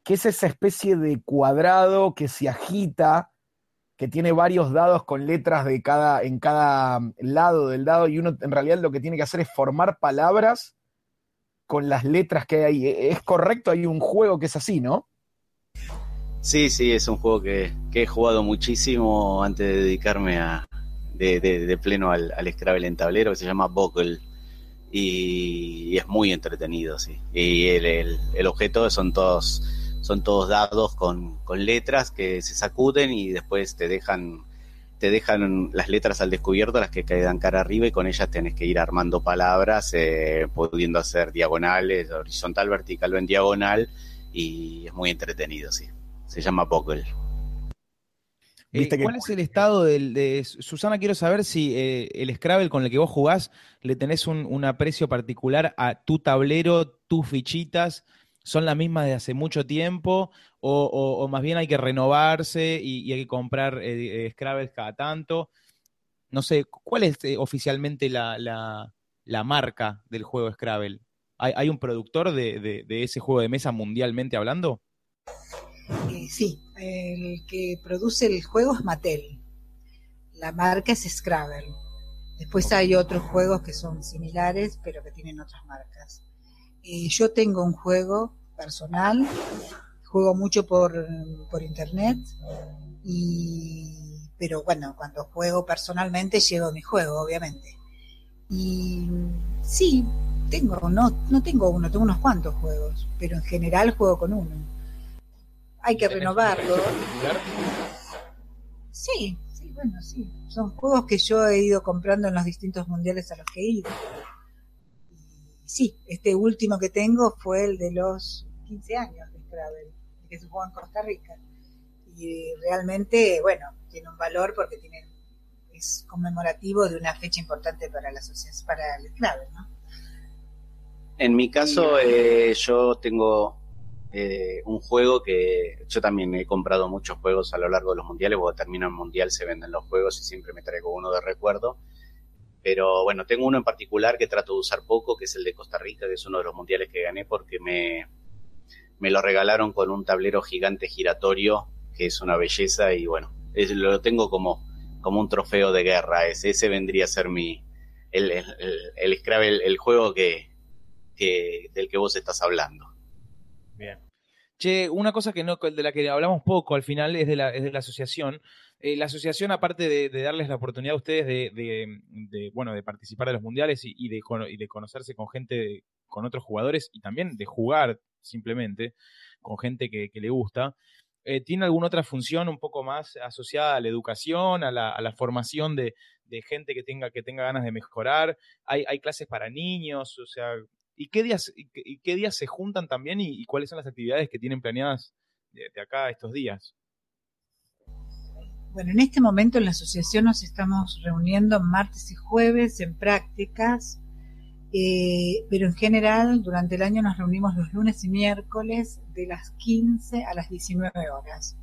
que es esa especie de cuadrado que se agita, que tiene varios dados con letras de cada, en cada lado del dado, y uno en realidad lo que tiene que hacer es formar palabras con las letras que hay ahí. ¿Es correcto? Hay un juego que es así, ¿no? Sí, sí, es un juego que, que he jugado muchísimo antes de dedicarme a, de, de, de pleno al, al Scrabble en tablero, que se llama Boggle, y, y es muy entretenido, sí. Y el, el, el objeto son todos... son todos dados con, con letras que se sacuden y después te dejan te dejan las letras al descubierto, las que quedan cara arriba, y con ellas tenés que ir armando palabras, eh, pudiendo hacer diagonales, horizontal, vertical o en diagonal, y es muy entretenido, sí. Se llama Boggle. Eh, ¿Cuál que... es el estado del, de... Susana, quiero saber si eh, el Scrabble con el que vos jugás le tenés un, un aprecio particular a tu tablero, tus fichitas, ¿son las mismas de hace mucho tiempo? O, o, o más bien hay que renovarse y, y hay que comprar eh, eh, Scrabble cada tanto. No sé, ¿cuál es eh, oficialmente la, la, la marca del juego Scrabble? ¿Hay, hay un productor de, de, de ese juego de mesa mundialmente hablando? Eh, sí, el que produce el juego es Mattel. La marca es Scrabble. Después hay otros juegos que son similares, pero que tienen otras marcas. Eh, yo tengo un juego personal, juego mucho por, por internet, y pero bueno, cuando juego personalmente llevo mi juego, obviamente. Y sí, tengo, no, no tengo uno, tengo unos cuantos juegos, pero en general juego con uno. Hay que renovarlo. Sí, sí, bueno, sí. Son juegos que yo he ido comprando en los distintos mundiales a los que he ido. Sí, este último que tengo fue el de los quince años de Scrabble, que se jugó en Costa Rica. Y realmente, bueno, tiene un valor porque tiene, es conmemorativo de una fecha importante para la asociación, para el Scrabble, ¿no? En mi caso, eh, yo tengo eh, un juego que yo también he comprado muchos juegos a lo largo de los mundiales, cuando termina el mundial se venden los juegos y siempre me traigo uno de recuerdo. Pero bueno, tengo uno en particular que trato de usar poco, que es el de Costa Rica, que es uno de los mundiales que gané porque me, me lo regalaron con un tablero gigante giratorio, que es una belleza, y bueno, es, lo tengo como, como un trofeo de guerra. Ese, ese vendría a ser mi el, el, el, el Scrabble, el juego que, que del que vos estás hablando. Bien. Che, una cosa que no, de la que hablamos poco al final es de la, es de la asociación. Eh, la asociación, aparte de, de darles la oportunidad a ustedes de, de, de bueno, de participar de los mundiales y, y, de, y de conocerse con gente, de, con otros jugadores, y también de jugar simplemente con gente que, que le gusta, eh, ¿tiene alguna otra función un poco más asociada a la educación, a la, a la formación de, de gente que tenga, que tenga ganas de mejorar? ¿Hay, hay clases para niños? O sea, ¿y qué días, y qué, y qué días se juntan también y, y cuáles son las actividades que tienen planeadas de, de acá a estos días? Bueno, en este momento en la asociación nos estamos reuniendo martes y jueves en prácticas, eh, pero en general durante el año nos reunimos los lunes y miércoles de las quince a las diecinueve horas.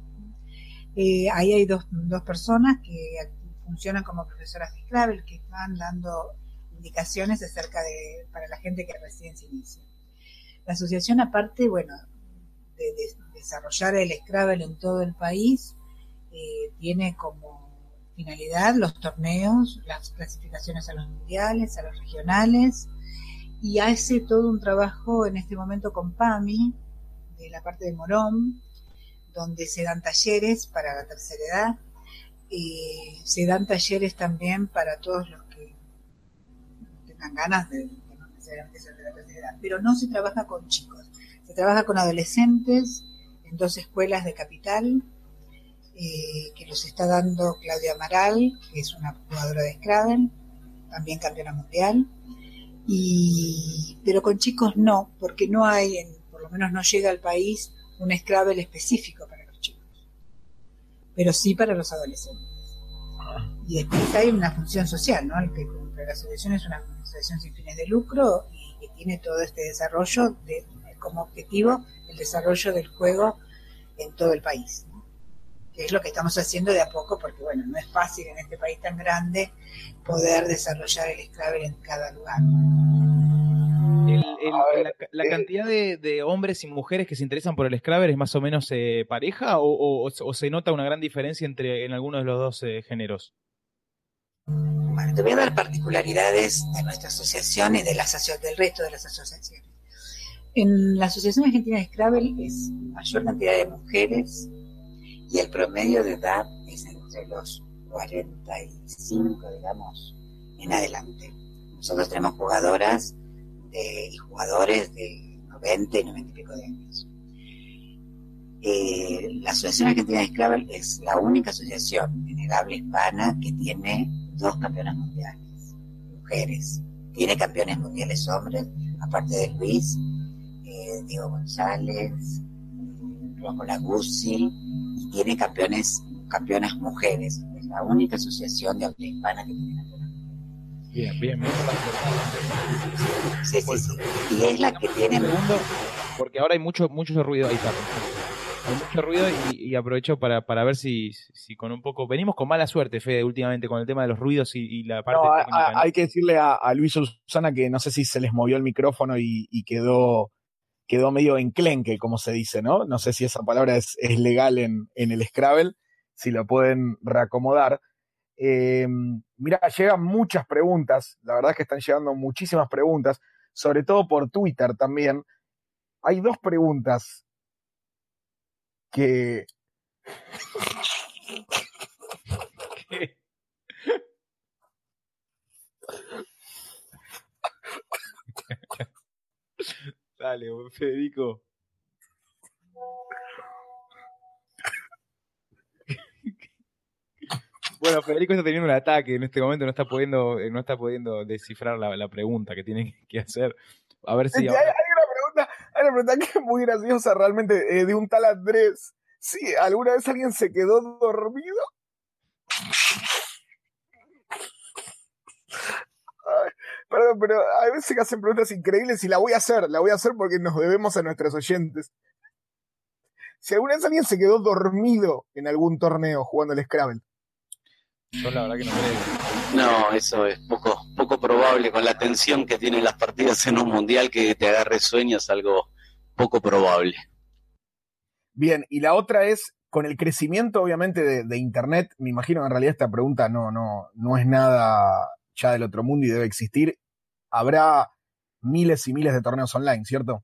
Eh, ahí hay dos, dos personas que funcionan como profesoras de Scrabble que van dando indicaciones acerca de para la gente que recién se inicia. La asociación, aparte, bueno, de, de desarrollar el Scrabble en todo el país, Eh, tiene como finalidad los torneos, las clasificaciones a los mundiales, a los regionales, y hace todo un trabajo en este momento con PAMI, de la parte de Morón, donde se dan talleres para la tercera edad, eh, se dan talleres también para todos los que tengan ganas de, de no necesariamente ser de la tercera edad, pero no se trabaja con chicos, se trabaja con adolescentes en dos escuelas de Capital, Eh, que los está dando Claudia Amaral, que es una jugadora de Scrabble, también campeona mundial, y pero con chicos no, porque no hay, en, por lo menos no llega al país un Scrabble específico para los chicos, pero sí para los adolescentes. Y después hay una función social, ¿no? El que la asociación es una asociación sin fines de lucro y que tiene todo este desarrollo de, como objetivo el desarrollo del juego en todo el país, ¿no? Que es lo que estamos haciendo de a poco, porque bueno, no es fácil en este país tan grande poder desarrollar el Scrabble en cada lugar. El, el, la, la cantidad de, de hombres y mujeres que se interesan por el Scrabble es más o menos eh, pareja o, o, o se nota una gran diferencia entre en alguno de los dos eh, géneros. Bueno, te voy a dar particularidades de nuestra asociación y de las, del resto de las asociaciones. En la Asociación Argentina de Scrabble es mayor cantidad de mujeres y el promedio de edad es entre los cuarenta y cinco, digamos, en adelante. Nosotros tenemos jugadoras de, y jugadores de noventa y noventa y pico de años. Eh, la Asociación Argentina de Scrabble es la única asociación en el habla hispana que tiene dos campeonas mundiales, mujeres. Tiene campeones mundiales hombres, aparte de Luis, eh, Diego González, Rocco Laguzzi, y tiene campeones, campeonas mujeres. Es la única asociación de habla hispana que tiene campeonas mujeres. Bien, bien, bien. Sí, sí, sí. Y es la que tiene mundo. Porque ahora hay mucho, mucho ruido ahí, está. Hay mucho ruido y, y aprovecho para, para ver si, si con un poco... Venimos con mala suerte, Fede, últimamente con el tema de los ruidos y, y la parte no, técnica. A, ¿no? Hay que decirle a, a Luis o Susana que no sé si se les movió el micrófono y, y quedó, quedó medio enclenque, como se dice, ¿no? No sé si esa palabra es, es legal en, en el Scrabble, si lo pueden reacomodar. Eh, mira, llegan muchas preguntas, la verdad es que están llegando muchísimas preguntas, sobre todo por Twitter también. Hay dos preguntas que... ¿Qué? Dale, Federico. Bueno, Federico está teniendo un ataque en este momento, no está pudiendo, no está pudiendo descifrar la, la pregunta que tiene que hacer. A ver si... Sí, ahora... hay, hay, una pregunta, hay una pregunta que es muy graciosa realmente, eh, de un tal Andrés. Sí, ¿alguna vez alguien se quedó dormido? Ay, perdón, pero hay veces que hacen preguntas increíbles y la voy a hacer, la voy a hacer porque nos debemos a nuestros oyentes. Si alguna vez alguien se quedó dormido en algún torneo jugando el Scrabble. Yo la verdad que no creo. No, eso es poco, poco probable. Con la tensión que tienen las partidas en un mundial, que te agarre sueño es algo poco probable. Bien, y la otra es, con el crecimiento obviamente de, de Internet, me imagino que en realidad esta pregunta no, no, no es nada ya del otro mundo y debe existir. Habrá miles y miles de torneos online, ¿cierto?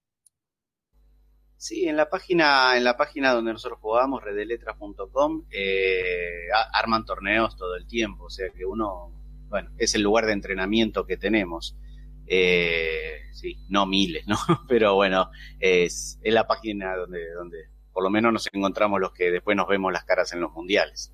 Sí, en la página, en la página donde nosotros jugamos, redeletras punto com, eh, arman torneos todo el tiempo, o sea que uno, bueno, es el lugar de entrenamiento que tenemos. Eh, sí, no miles, ¿no? Pero bueno, es, es la página donde, donde por lo menos nos encontramos los que después nos vemos las caras en los mundiales.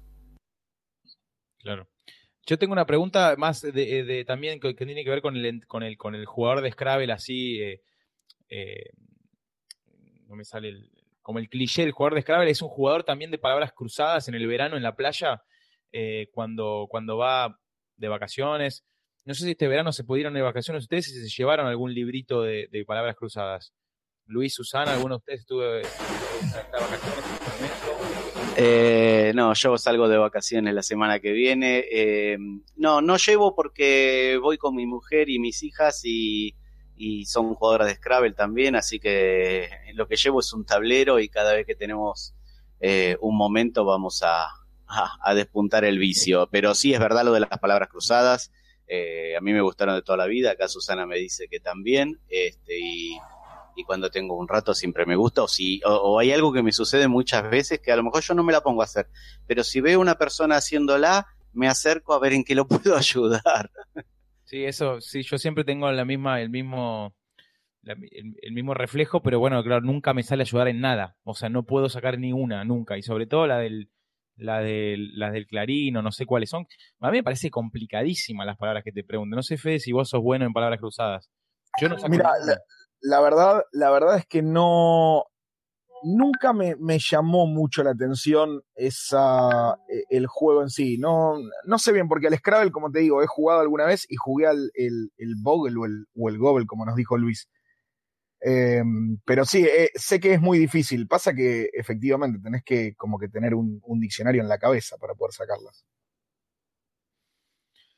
Claro. Yo tengo una pregunta más de, de, de también que, que tiene que ver con el, con el, con el jugador de Scrabble así, eh, eh, no me sale el, como el cliché del jugador de Scrabble, es un jugador también de palabras cruzadas en el verano en la playa, eh, cuando, cuando va de vacaciones. No sé si este verano se pudieron ir de vacaciones ustedes, si se llevaron algún librito de, de palabras cruzadas. Luis, Susana, ¿alguno de ustedes estuvo de, de, de vacaciones en este momento? Eh, no, yo salgo de vacaciones la semana que viene. Eh, no, no llevo porque voy con mi mujer y mis hijas y, y son jugadoras de Scrabble también, así que lo que llevo es un tablero y cada vez que tenemos eh, un momento vamos a, a, a despuntar el vicio. Pero sí es verdad lo de las palabras cruzadas. Eh, a mí me gustaron de toda la vida, acá Susana me dice que también, este, y, y cuando tengo un rato siempre me gusta, o, si, o, o hay algo que me sucede muchas veces que a lo mejor yo no me la pongo a hacer, pero si veo una persona haciéndola, me acerco a ver en qué lo puedo ayudar. Sí, eso, sí, yo siempre tengo la misma, el mismo, la, el, el mismo reflejo, pero bueno, claro, nunca me sale a ayudar en nada, o sea, no puedo sacar ni una, nunca, y sobre todo la del la del, las del Clarín o no sé cuáles son. A mí me parece complicadísima las palabras que te pregunto. No sé, Fede, si vos sos bueno en palabras cruzadas. Yo no saco Mira, la, la verdad, la verdad es que no, nunca me, me llamó mucho la atención esa, el juego en sí. No, no sé bien, porque al Scrabble, como te digo, he jugado alguna vez y jugué al el, el Bogle o el, o el Gobble, como nos dijo Luis. Eh, pero sí, eh, sé que es muy difícil. Pasa que efectivamente tenés que como que tener un, un diccionario en la cabeza para poder sacarlas.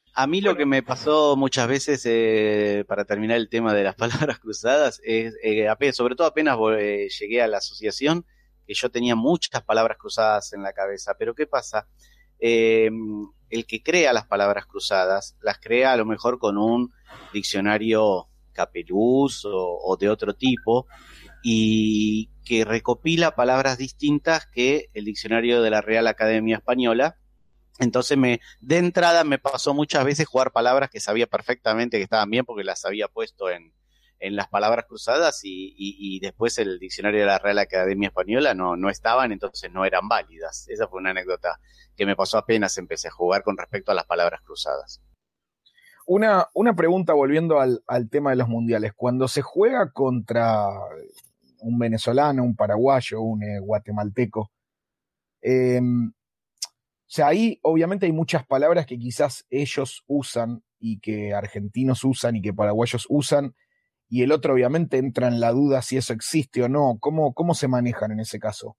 A mí lo que me pasó muchas veces, eh, para terminar el tema de las palabras cruzadas, es, eh, apenas, sobre todo apenas eh, llegué a la asociación, que yo tenía muchas palabras cruzadas en la cabeza. Pero ¿qué pasa? Eh, el que crea las palabras cruzadas, las crea a lo mejor con un diccionario Capeluz o, o de otro tipo, y que recopila palabras distintas que el diccionario de la Real Academia Española. Entonces me, de entrada me pasó muchas veces jugar palabras que sabía perfectamente que estaban bien porque las había puesto en, en las palabras cruzadas, y, y, y después el diccionario de la Real Academia Española no, no estaban, entonces no eran válidas. Esa fue una anécdota que me pasó apenas empecé a jugar con respecto a las palabras cruzadas. Una, una pregunta volviendo al, al tema de los mundiales. Cuando se juega contra un venezolano, un paraguayo, un eh, guatemalteco, eh, o sea, ahí obviamente hay muchas palabras que quizás ellos usan y que argentinos usan y que paraguayos usan, y el otro obviamente entra en la duda si eso existe o no. ¿Cómo, cómo se manejan en ese caso?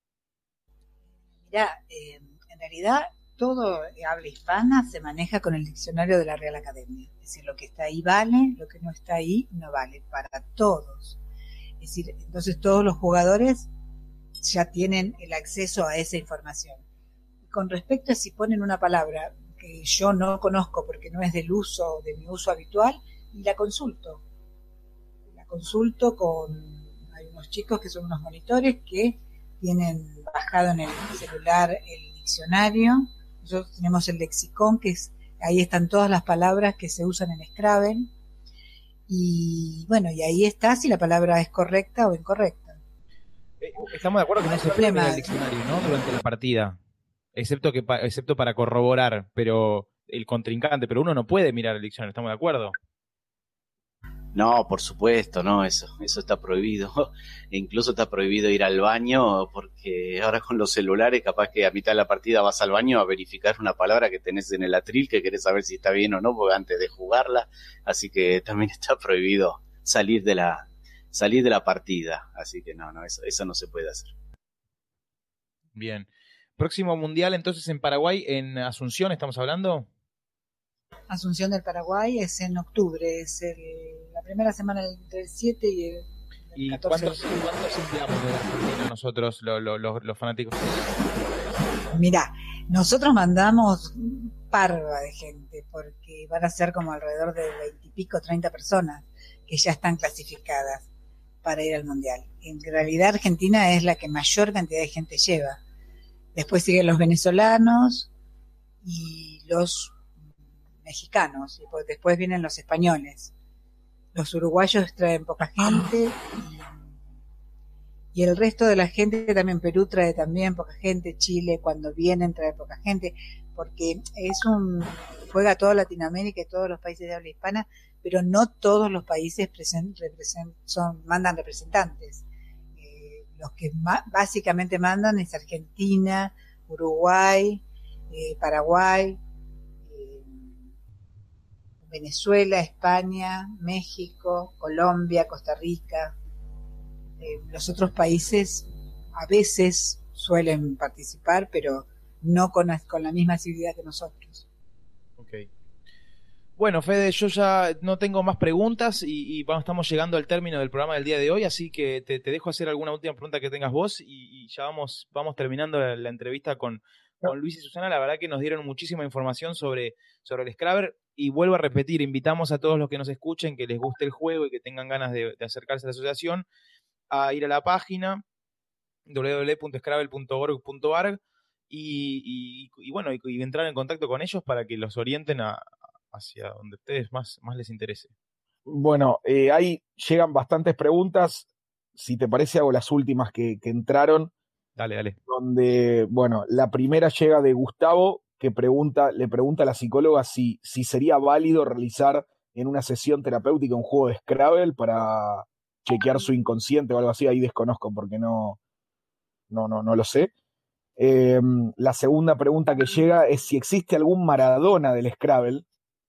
Mirá, eh, en realidad todo habla hispana se maneja con el diccionario de la Real Academia. Es decir, lo que está ahí vale, lo que no está ahí no vale, para todos. Es decir, entonces todos los jugadores ya tienen el acceso a esa información. Con respecto a si ponen una palabra que yo no conozco porque no es del uso, de mi uso habitual, y la consulto. La consulto con, hay unos chicos que son unos monitores que tienen bajado en el celular el diccionario. Nosotros tenemos el lexicón, que es, ahí están todas las palabras que se usan en Scrabble, y bueno, y ahí está si la palabra es correcta o incorrecta. Estamos de acuerdo que no se puede mirar el diccionario, ¿no? Durante la partida. Excepto que excepto para corroborar, pero el contrincante, pero uno no puede mirar el diccionario, ¿estamos de acuerdo? No, por supuesto, no, eso, eso está prohibido. E incluso está prohibido ir al baño, porque ahora con los celulares capaz que a mitad de la partida vas al baño a verificar una palabra que tenés en el atril, que querés saber si está bien o no, porque antes de jugarla, así que también está prohibido salir de la, salir de la partida, así que no, no, eso, eso no se puede hacer. Bien. Próximo mundial entonces en Paraguay, en Asunción, ¿estamos hablando? Asunción del Paraguay es en octubre, es el, la primera semana del siete y el, el ¿Y catorce cuántos, de octubre. ¿cuántos enviamos de Argentina nosotros, lo, lo, lo, los fanáticos? Mirá, nosotros mandamos parva de gente, porque van a ser como alrededor de veintipico, treinta personas que ya están clasificadas para ir al mundial. En realidad Argentina es la que mayor cantidad de gente lleva. Después siguen los venezolanos y los mexicanos, y después vienen los españoles. Los uruguayos traen poca gente, y, y el resto de la gente, también Perú trae también poca gente, Chile cuando vienen trae poca gente, porque es un, juega toda Latinoamérica y todos los países de habla hispana, pero no todos los países present, represent, son, mandan representantes. Los que ma- básicamente mandan es Argentina, Uruguay, eh, Paraguay, eh, Venezuela, España, México, Colombia, Costa Rica. Eh, los otros países a veces suelen participar, pero no con, con la misma asiduidad que nosotros. Okay. Bueno, Fede, yo ya no tengo más preguntas y, y bueno, estamos llegando al término del programa del día de hoy, así que te, te dejo hacer alguna última pregunta que tengas vos y, y ya vamos, vamos terminando la, la entrevista con, con Luis y Susana. La verdad que nos dieron muchísima información sobre, sobre el Scrabble, y vuelvo a repetir, invitamos a todos los que nos escuchen, que les guste el juego y que tengan ganas de, de acercarse a la asociación, a ir a la página doble u doble u doble u punto scrabble punto org punto a r y, y, y bueno, y, y entrar en contacto con ellos para que los orienten a hacia donde a ustedes más, más les interese. Bueno, eh, ahí llegan bastantes preguntas. Si te parece, hago las últimas que, que entraron. Dale, dale. Donde, bueno, la primera llega de Gustavo, que pregunta, le pregunta a la psicóloga si, si sería válido realizar en una sesión terapéutica un juego de Scrabble para chequear su inconsciente o algo así. Ahí desconozco porque no, no, no, no lo sé. Eh, la segunda pregunta que llega es si existe algún Maradona del Scrabble.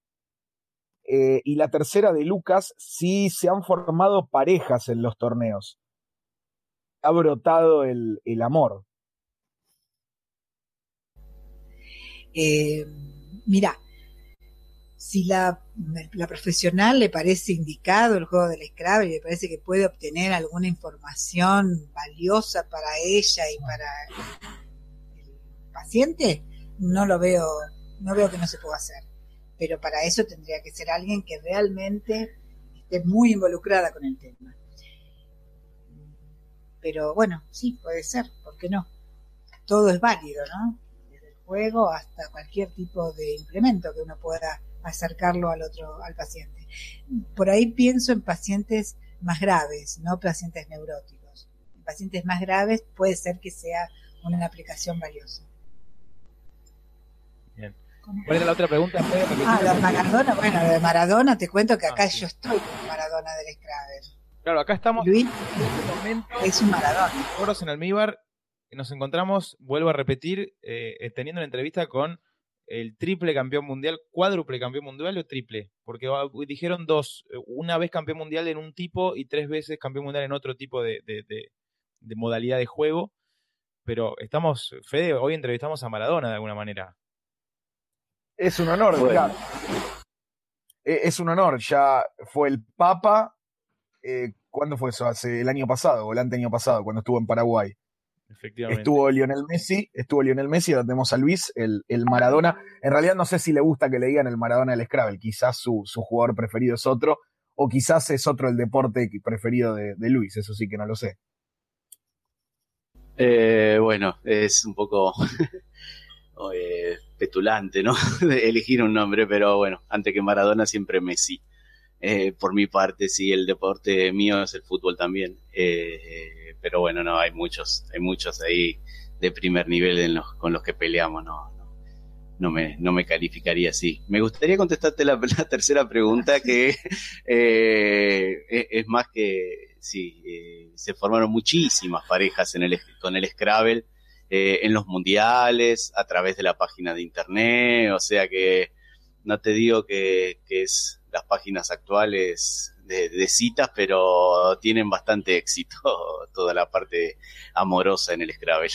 Eh, y la tercera de Lucas, si se han formado parejas en los torneos. Ha brotado el, el amor. Eh, mira, si la, la profesional le parece indicado el juego del Scrabble y le parece que puede obtener alguna información valiosa para ella y para el paciente, no lo veo, no veo que no se pueda hacer. Pero para eso tendría que ser alguien que realmente esté muy involucrada con el tema. Pero bueno, sí, puede ser, ¿por qué no? Todo es válido, ¿no? Desde el juego hasta cualquier tipo de implemento que uno pueda acercarlo al otro, al paciente. Por ahí pienso en pacientes más graves, no pacientes neuróticos. En pacientes más graves puede ser que sea una aplicación valiosa. Bien. ¿Cuál era la otra pregunta? Ah, lo de Maradona, bueno, lo de Maradona, te cuento que acá ah, sí. Yo estoy con Maradona del Scrabble. Claro, acá estamos. Luis en este momento es un Maradona. Foros en Almíbar, nos encontramos, vuelvo a repetir, eh, teniendo una entrevista con el triple campeón mundial, cuádruple campeón mundial o triple, porque dijeron dos, una vez campeón mundial en un tipo y tres veces campeón mundial en otro tipo de, de, de, de modalidad de juego, pero estamos, Fede, hoy entrevistamos a Maradona de alguna manera. Es un honor, bueno. Claro. Es un honor, ya fue el Papa, eh, ¿cuándo fue eso? Hace el año pasado, o el anteaño pasado, cuando estuvo en Paraguay. Efectivamente. Estuvo Lionel Messi, estuvo Lionel Messi, ahora tenemos a Luis, el, el Maradona. En realidad no sé si le gusta que le digan el Maradona del Scrabble, quizás su, su jugador preferido es otro, o quizás es otro el deporte preferido de, de Luis, eso sí que no lo sé. Eh, bueno, es un poco eh, petulante, ¿no? Elegir un nombre, pero bueno, antes que Maradona siempre Messi. Eh, por mi parte, sí, el deporte mío es el fútbol también. Eh, pero bueno, no, hay muchos, hay muchos ahí de primer nivel en los, con los que peleamos, no, no, no me, no me calificaría así. Me gustaría contestarte la, la tercera pregunta, que eh, es, es más que, sí, eh, se formaron muchísimas parejas en el, con el Scrabble, eh, en los mundiales, a través de la página de internet, o sea que no te digo que, que es las páginas actuales de, de citas, pero tienen bastante éxito toda la parte amorosa en el Scrabble.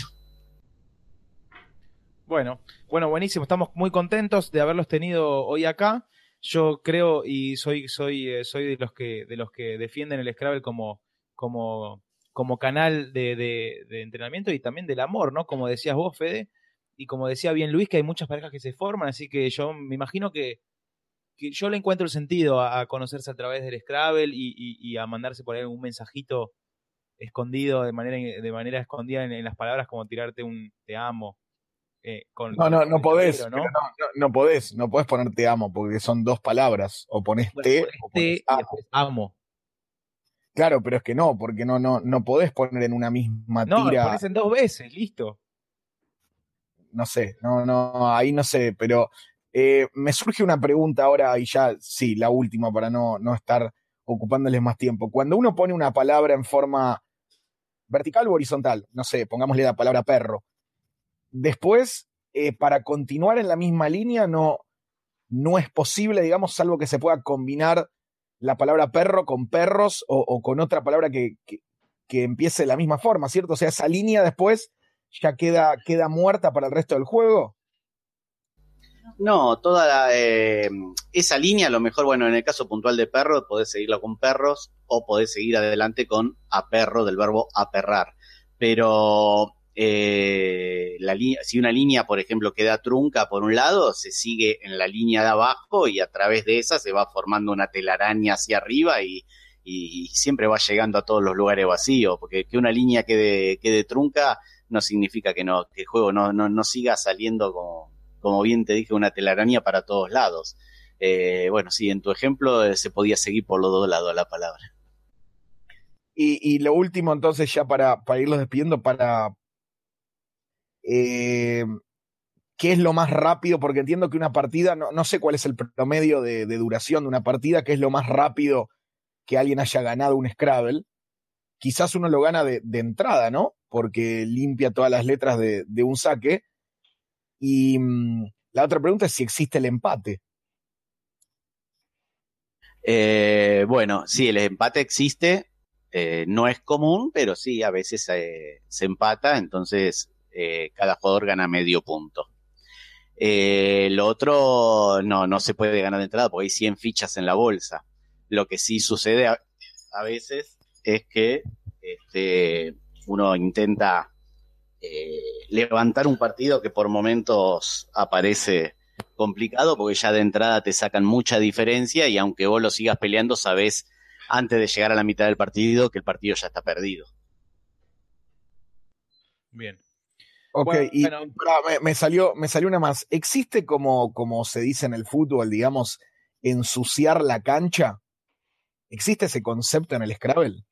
Bueno, bueno, buenísimo. Estamos muy contentos de haberlos tenido hoy acá. Yo creo y soy soy eh, soy de los que de los que defienden el Scrabble como como como canal de, de, de entrenamiento y también del amor, ¿no? Como decías vos, Fede, y como decía bien Luis, que hay muchas parejas que se forman, así que yo me imagino que que yo le encuentro el sentido a, a conocerse a través del Scrabble y, y, y a mandarse por ahí un mensajito escondido de manera de manera escondida en, en las palabras, como tirarte un te amo. Eh, con, no, no, con no podés, tablero, ¿no? Pero no, no, no podés, no podés poner te amo, porque son dos palabras, o ponés bueno, te, ponés o ponés te amo. amo. Claro, pero es que no, porque no, no, no podés poner en una misma no, tira. No, ponés en dos veces, listo. No sé, no, no, ahí no sé, pero eh, me surge una pregunta ahora, y ya, sí, la última, para no, no estar ocupándoles más tiempo. Cuando uno pone una palabra en forma vertical o horizontal, no sé, pongámosle la palabra perro, después, eh, para continuar en la misma línea, no, no es posible, digamos, salvo que se pueda combinar la palabra perro con perros o, o con otra palabra que, que, que empiece de la misma forma, ¿cierto? O sea, esa línea después ya queda, queda muerta para el resto del juego. No, toda la, eh, esa línea, a lo mejor, bueno, en el caso puntual de perro, podés seguirla con perros o podés seguir adelante con aperro, del verbo aperrar. Pero eh, la li- si una línea, por ejemplo, queda trunca por un lado, se sigue en la línea de abajo y a través de esa se va formando una telaraña hacia arriba y, y siempre va llegando a todos los lugares vacíos, porque que una línea quede, quede trunca no significa que, no, que el juego no, no, no siga saliendo como... como bien te dije, una telaraña para todos lados. Eh, bueno, sí, en tu ejemplo eh, se podía seguir por los dos lados la palabra. Y, y lo último, entonces, ya para, para irlos despidiendo, para eh, ¿qué es lo más rápido? Porque entiendo que una partida, no, no sé cuál es el promedio de, de duración de una partida, ¿qué es lo más rápido que alguien haya ganado un Scrabble? Quizás uno lo gana de, de entrada, ¿no? Porque limpia todas las letras de, de un saque. Y mmm, la otra pregunta es si existe el empate. Eh, bueno, sí, el empate existe, eh, no es común, pero sí, a veces eh, se empata, entonces eh, cada jugador gana medio punto. Eh, lo otro no, no se puede ganar de entrada porque hay cien fichas en la bolsa. Lo que sí sucede a, a veces es que este, uno intenta eh, levantar un partido que por momentos aparece complicado porque ya de entrada te sacan mucha diferencia y aunque vos lo sigas peleando, sabés antes de llegar a la mitad del partido que el partido ya está perdido. Bien. Ok, Bueno, y bueno. pará, me, me salió, me salió una más. ¿Existe como, como se dice en el fútbol, digamos, ensuciar la cancha? ¿Existe ese concepto en el Scrabble?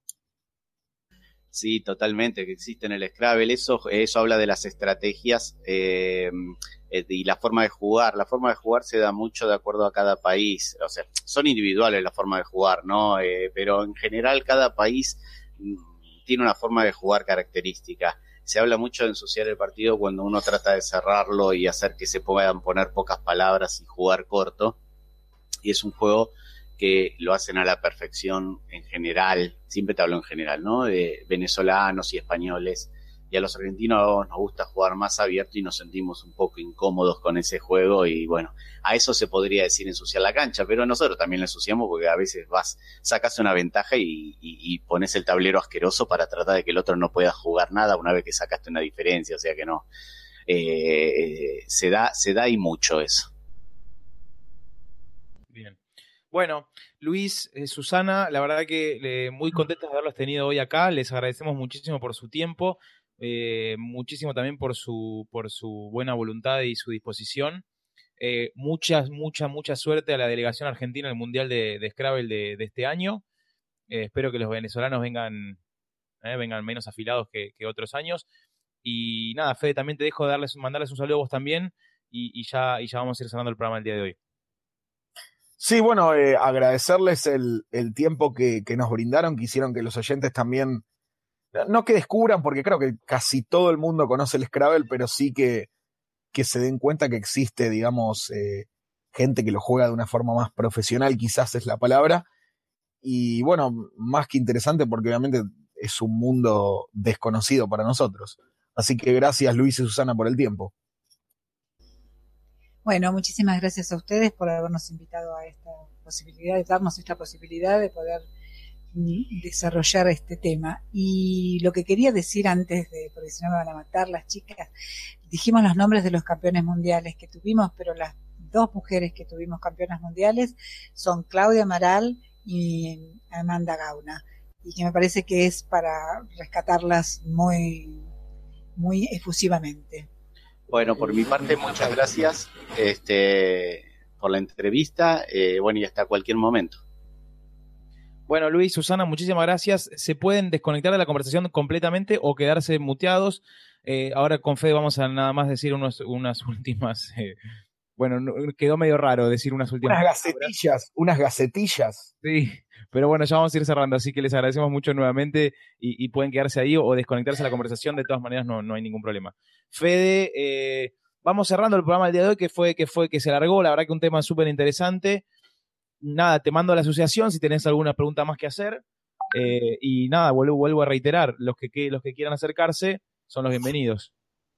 Sí, totalmente, que existe en el Scrabble. Eso, eso habla de las estrategias eh, y la forma de jugar. La forma de jugar se da mucho de acuerdo a cada país. O sea, son individuales la forma de jugar, ¿no? Eh, pero en general cada país tiene una forma de jugar característica. Se habla mucho de ensuciar el partido cuando uno trata de cerrarlo y hacer que se puedan poner pocas palabras y jugar corto. Y es un juego que lo hacen a la perfección en general, siempre te hablo en general, ¿no? De venezolanos y españoles, y a los argentinos nos gusta jugar más abierto y nos sentimos un poco incómodos con ese juego y bueno, a eso se podría decir ensuciar la cancha, pero nosotros también la ensuciamos porque a veces vas, sacas una ventaja y, y, y pones el tablero asqueroso para tratar de que el otro no pueda jugar nada una vez que sacaste una diferencia, o sea que no, eh, se da, se da y mucho eso. Bien. Bueno, Luis, eh, Susana, la verdad que eh, muy contentos de haberlos tenido hoy acá. Les agradecemos muchísimo por su tiempo, eh, muchísimo también por su, por su buena voluntad y su disposición. Eh, mucha, mucha, mucha suerte a la delegación argentina en el Mundial de, de Scrabble de, de este año. Eh, espero que los venezolanos vengan, eh, vengan menos afilados que, que otros años. Y nada, Fede, también te dejo darles, mandarles un saludo a vos también y, y, ya, y ya vamos a ir cerrando el programa el día de hoy. Sí, bueno, eh, agradecerles el, el tiempo que, que nos brindaron, que hicieron que los oyentes también, no que descubran, porque creo que casi todo el mundo conoce el Scrabble, pero sí que, que se den cuenta que existe, digamos, eh, gente que lo juega de una forma más profesional, quizás es la palabra, y bueno, más que interesante porque obviamente es un mundo desconocido para nosotros. Así que gracias Luis y Susana por el tiempo. Bueno, muchísimas gracias a ustedes por habernos invitado a esta posibilidad, de darnos esta posibilidad de poder desarrollar este tema. Y lo que quería decir antes de, porque si no me van a matar las chicas, dijimos los nombres de los campeones mundiales que tuvimos, pero las dos mujeres que tuvimos campeonas mundiales son Claudia Amaral y Amanda Gauna, y que me parece que es para rescatarlas muy, muy efusivamente. Bueno, por mi parte, muchas gracias este, por la entrevista. Eh, bueno, y hasta cualquier momento. Bueno, Luis, Susana, muchísimas gracias. Se pueden desconectar de la conversación completamente o quedarse muteados. Eh, ahora con Fede vamos a nada más decir unos, unas últimas... Eh, bueno, no, quedó medio raro decir unas últimas... Unas gacetillas, unas gacetillas. Sí, pero bueno, ya vamos a ir cerrando, así que les agradecemos mucho nuevamente y, y pueden quedarse ahí o, o desconectarse de la conversación, de todas maneras no, no hay ningún problema. Fede, eh, vamos cerrando el programa del día de hoy, que fue que, fue, que se largó, la verdad que un tema súper interesante. Nada, te mando a la asociación si tenés alguna pregunta más que hacer. Eh, y nada, vuelvo, vuelvo a reiterar, los que, que, los que quieran acercarse son los bienvenidos.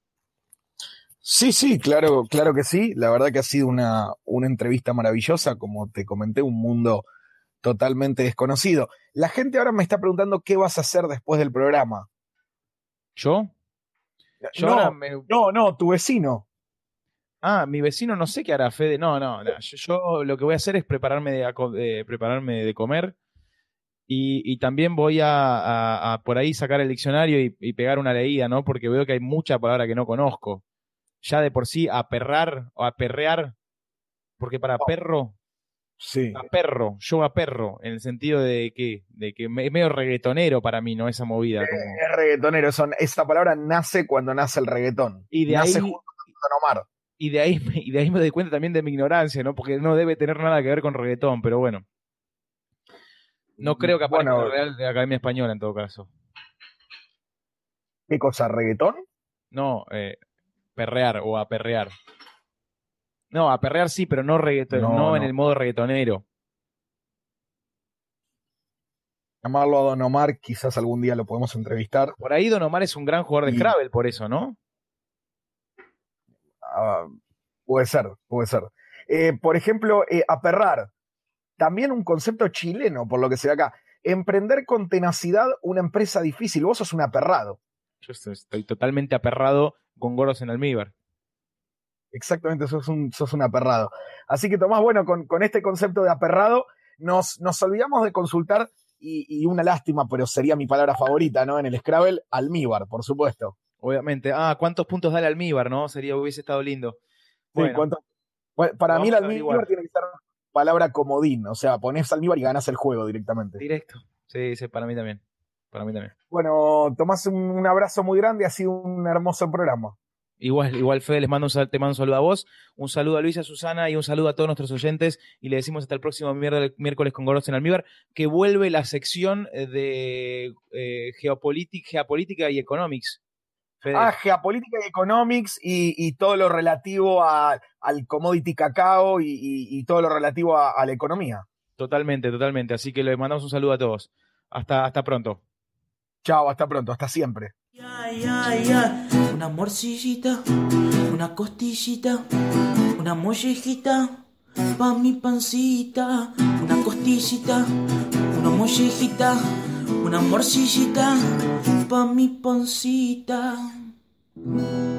Sí, sí, claro, claro que sí. La verdad que ha sido una, una entrevista maravillosa, como te comenté, un mundo totalmente desconocido. La gente ahora me está preguntando qué vas a hacer después del programa. ¿Yo? Yo no, ahora me... no, no, tu vecino. Ah, mi vecino no sé qué hará, Fede. No, no, no. Yo, yo lo que voy a hacer es prepararme de, de, prepararme de comer y, y también voy a, a, a por ahí sacar el diccionario y, y pegar una leída, ¿no? Porque veo que hay mucha palabra que no conozco. Ya de por sí, aperrar o aperrear, porque para Oh, perro, sí. a perro, yo a perro, en el sentido de que, de que es medio reggaetonero para mí, ¿no? Esa movida. Como... Es reggaetonero, son, esa palabra nace cuando nace el reggaetón. Y de nace ahí... junto con Don Omar. Y de ahí, y de ahí me doy cuenta también de mi ignorancia, ¿no? Porque no debe tener nada que ver con reggaetón, pero bueno. No creo que aparezca Bueno, en la Real de Academia Española en todo caso. ¿qué cosa? ¿Reggaetón? No, eh, perrear o aperrear. No, aperrear sí, pero no reggaetón, no, No, en no. el modo reggaetonero. Llamarlo a Don Omar, quizás algún día lo podemos entrevistar. Por ahí Don Omar es un gran jugador de Y- Scrabble, por eso, ¿no? Ah, Puede ser, puede ser. Eh, por ejemplo, eh, aperrar. También un concepto chileno, por lo que se ve acá. Emprender con tenacidad una empresa difícil. Vos sos un aperrado. Yo estoy totalmente aperrado con Gordos en almíbar. Exactamente, sos un, sos un aperrado. Así que Tomás, bueno, con, con este concepto de aperrado, nos, nos olvidamos de consultar, y, y una lástima, pero sería mi palabra favorita, ¿no? En el Scrabble, almíbar, por supuesto. Obviamente. Ah, ¿cuántos puntos da el almíbar, no? Sería, hubiese estado lindo. Sí, Bueno, ¿cuánto? Bueno, para mí el vamos a almíbar averiguar. tiene que ser palabra comodín, o sea, ponés almíbar y ganás el juego directamente. Directo. Sí, sí, para mí también. Para mí también. Bueno, Tomás, un, un abrazo muy grande, ha sido un hermoso programa. Igual, igual Fede, les mando un, sal- te mando un saludo a vos, un saludo a Luisa, Susana y un saludo a todos nuestros oyentes, y le decimos hasta el próximo mier- miércoles con Gordos en almíbar, que vuelve la sección de eh, geopolítica, geopolítica y economics. Fede. Ah, geopolítica y economics y, y todo lo relativo a, al commodity cacao y, y, y todo lo relativo a, a la economía. Totalmente, totalmente. Así que les mandamos un saludo a todos. Hasta, hasta pronto. Chao, hasta pronto, hasta siempre. Ay, ay, ay. Una morcillita, una costillita, una mollejita, pa' mi pancita. Una costillita, una mollejita, una morcillita, pa' mi pancita.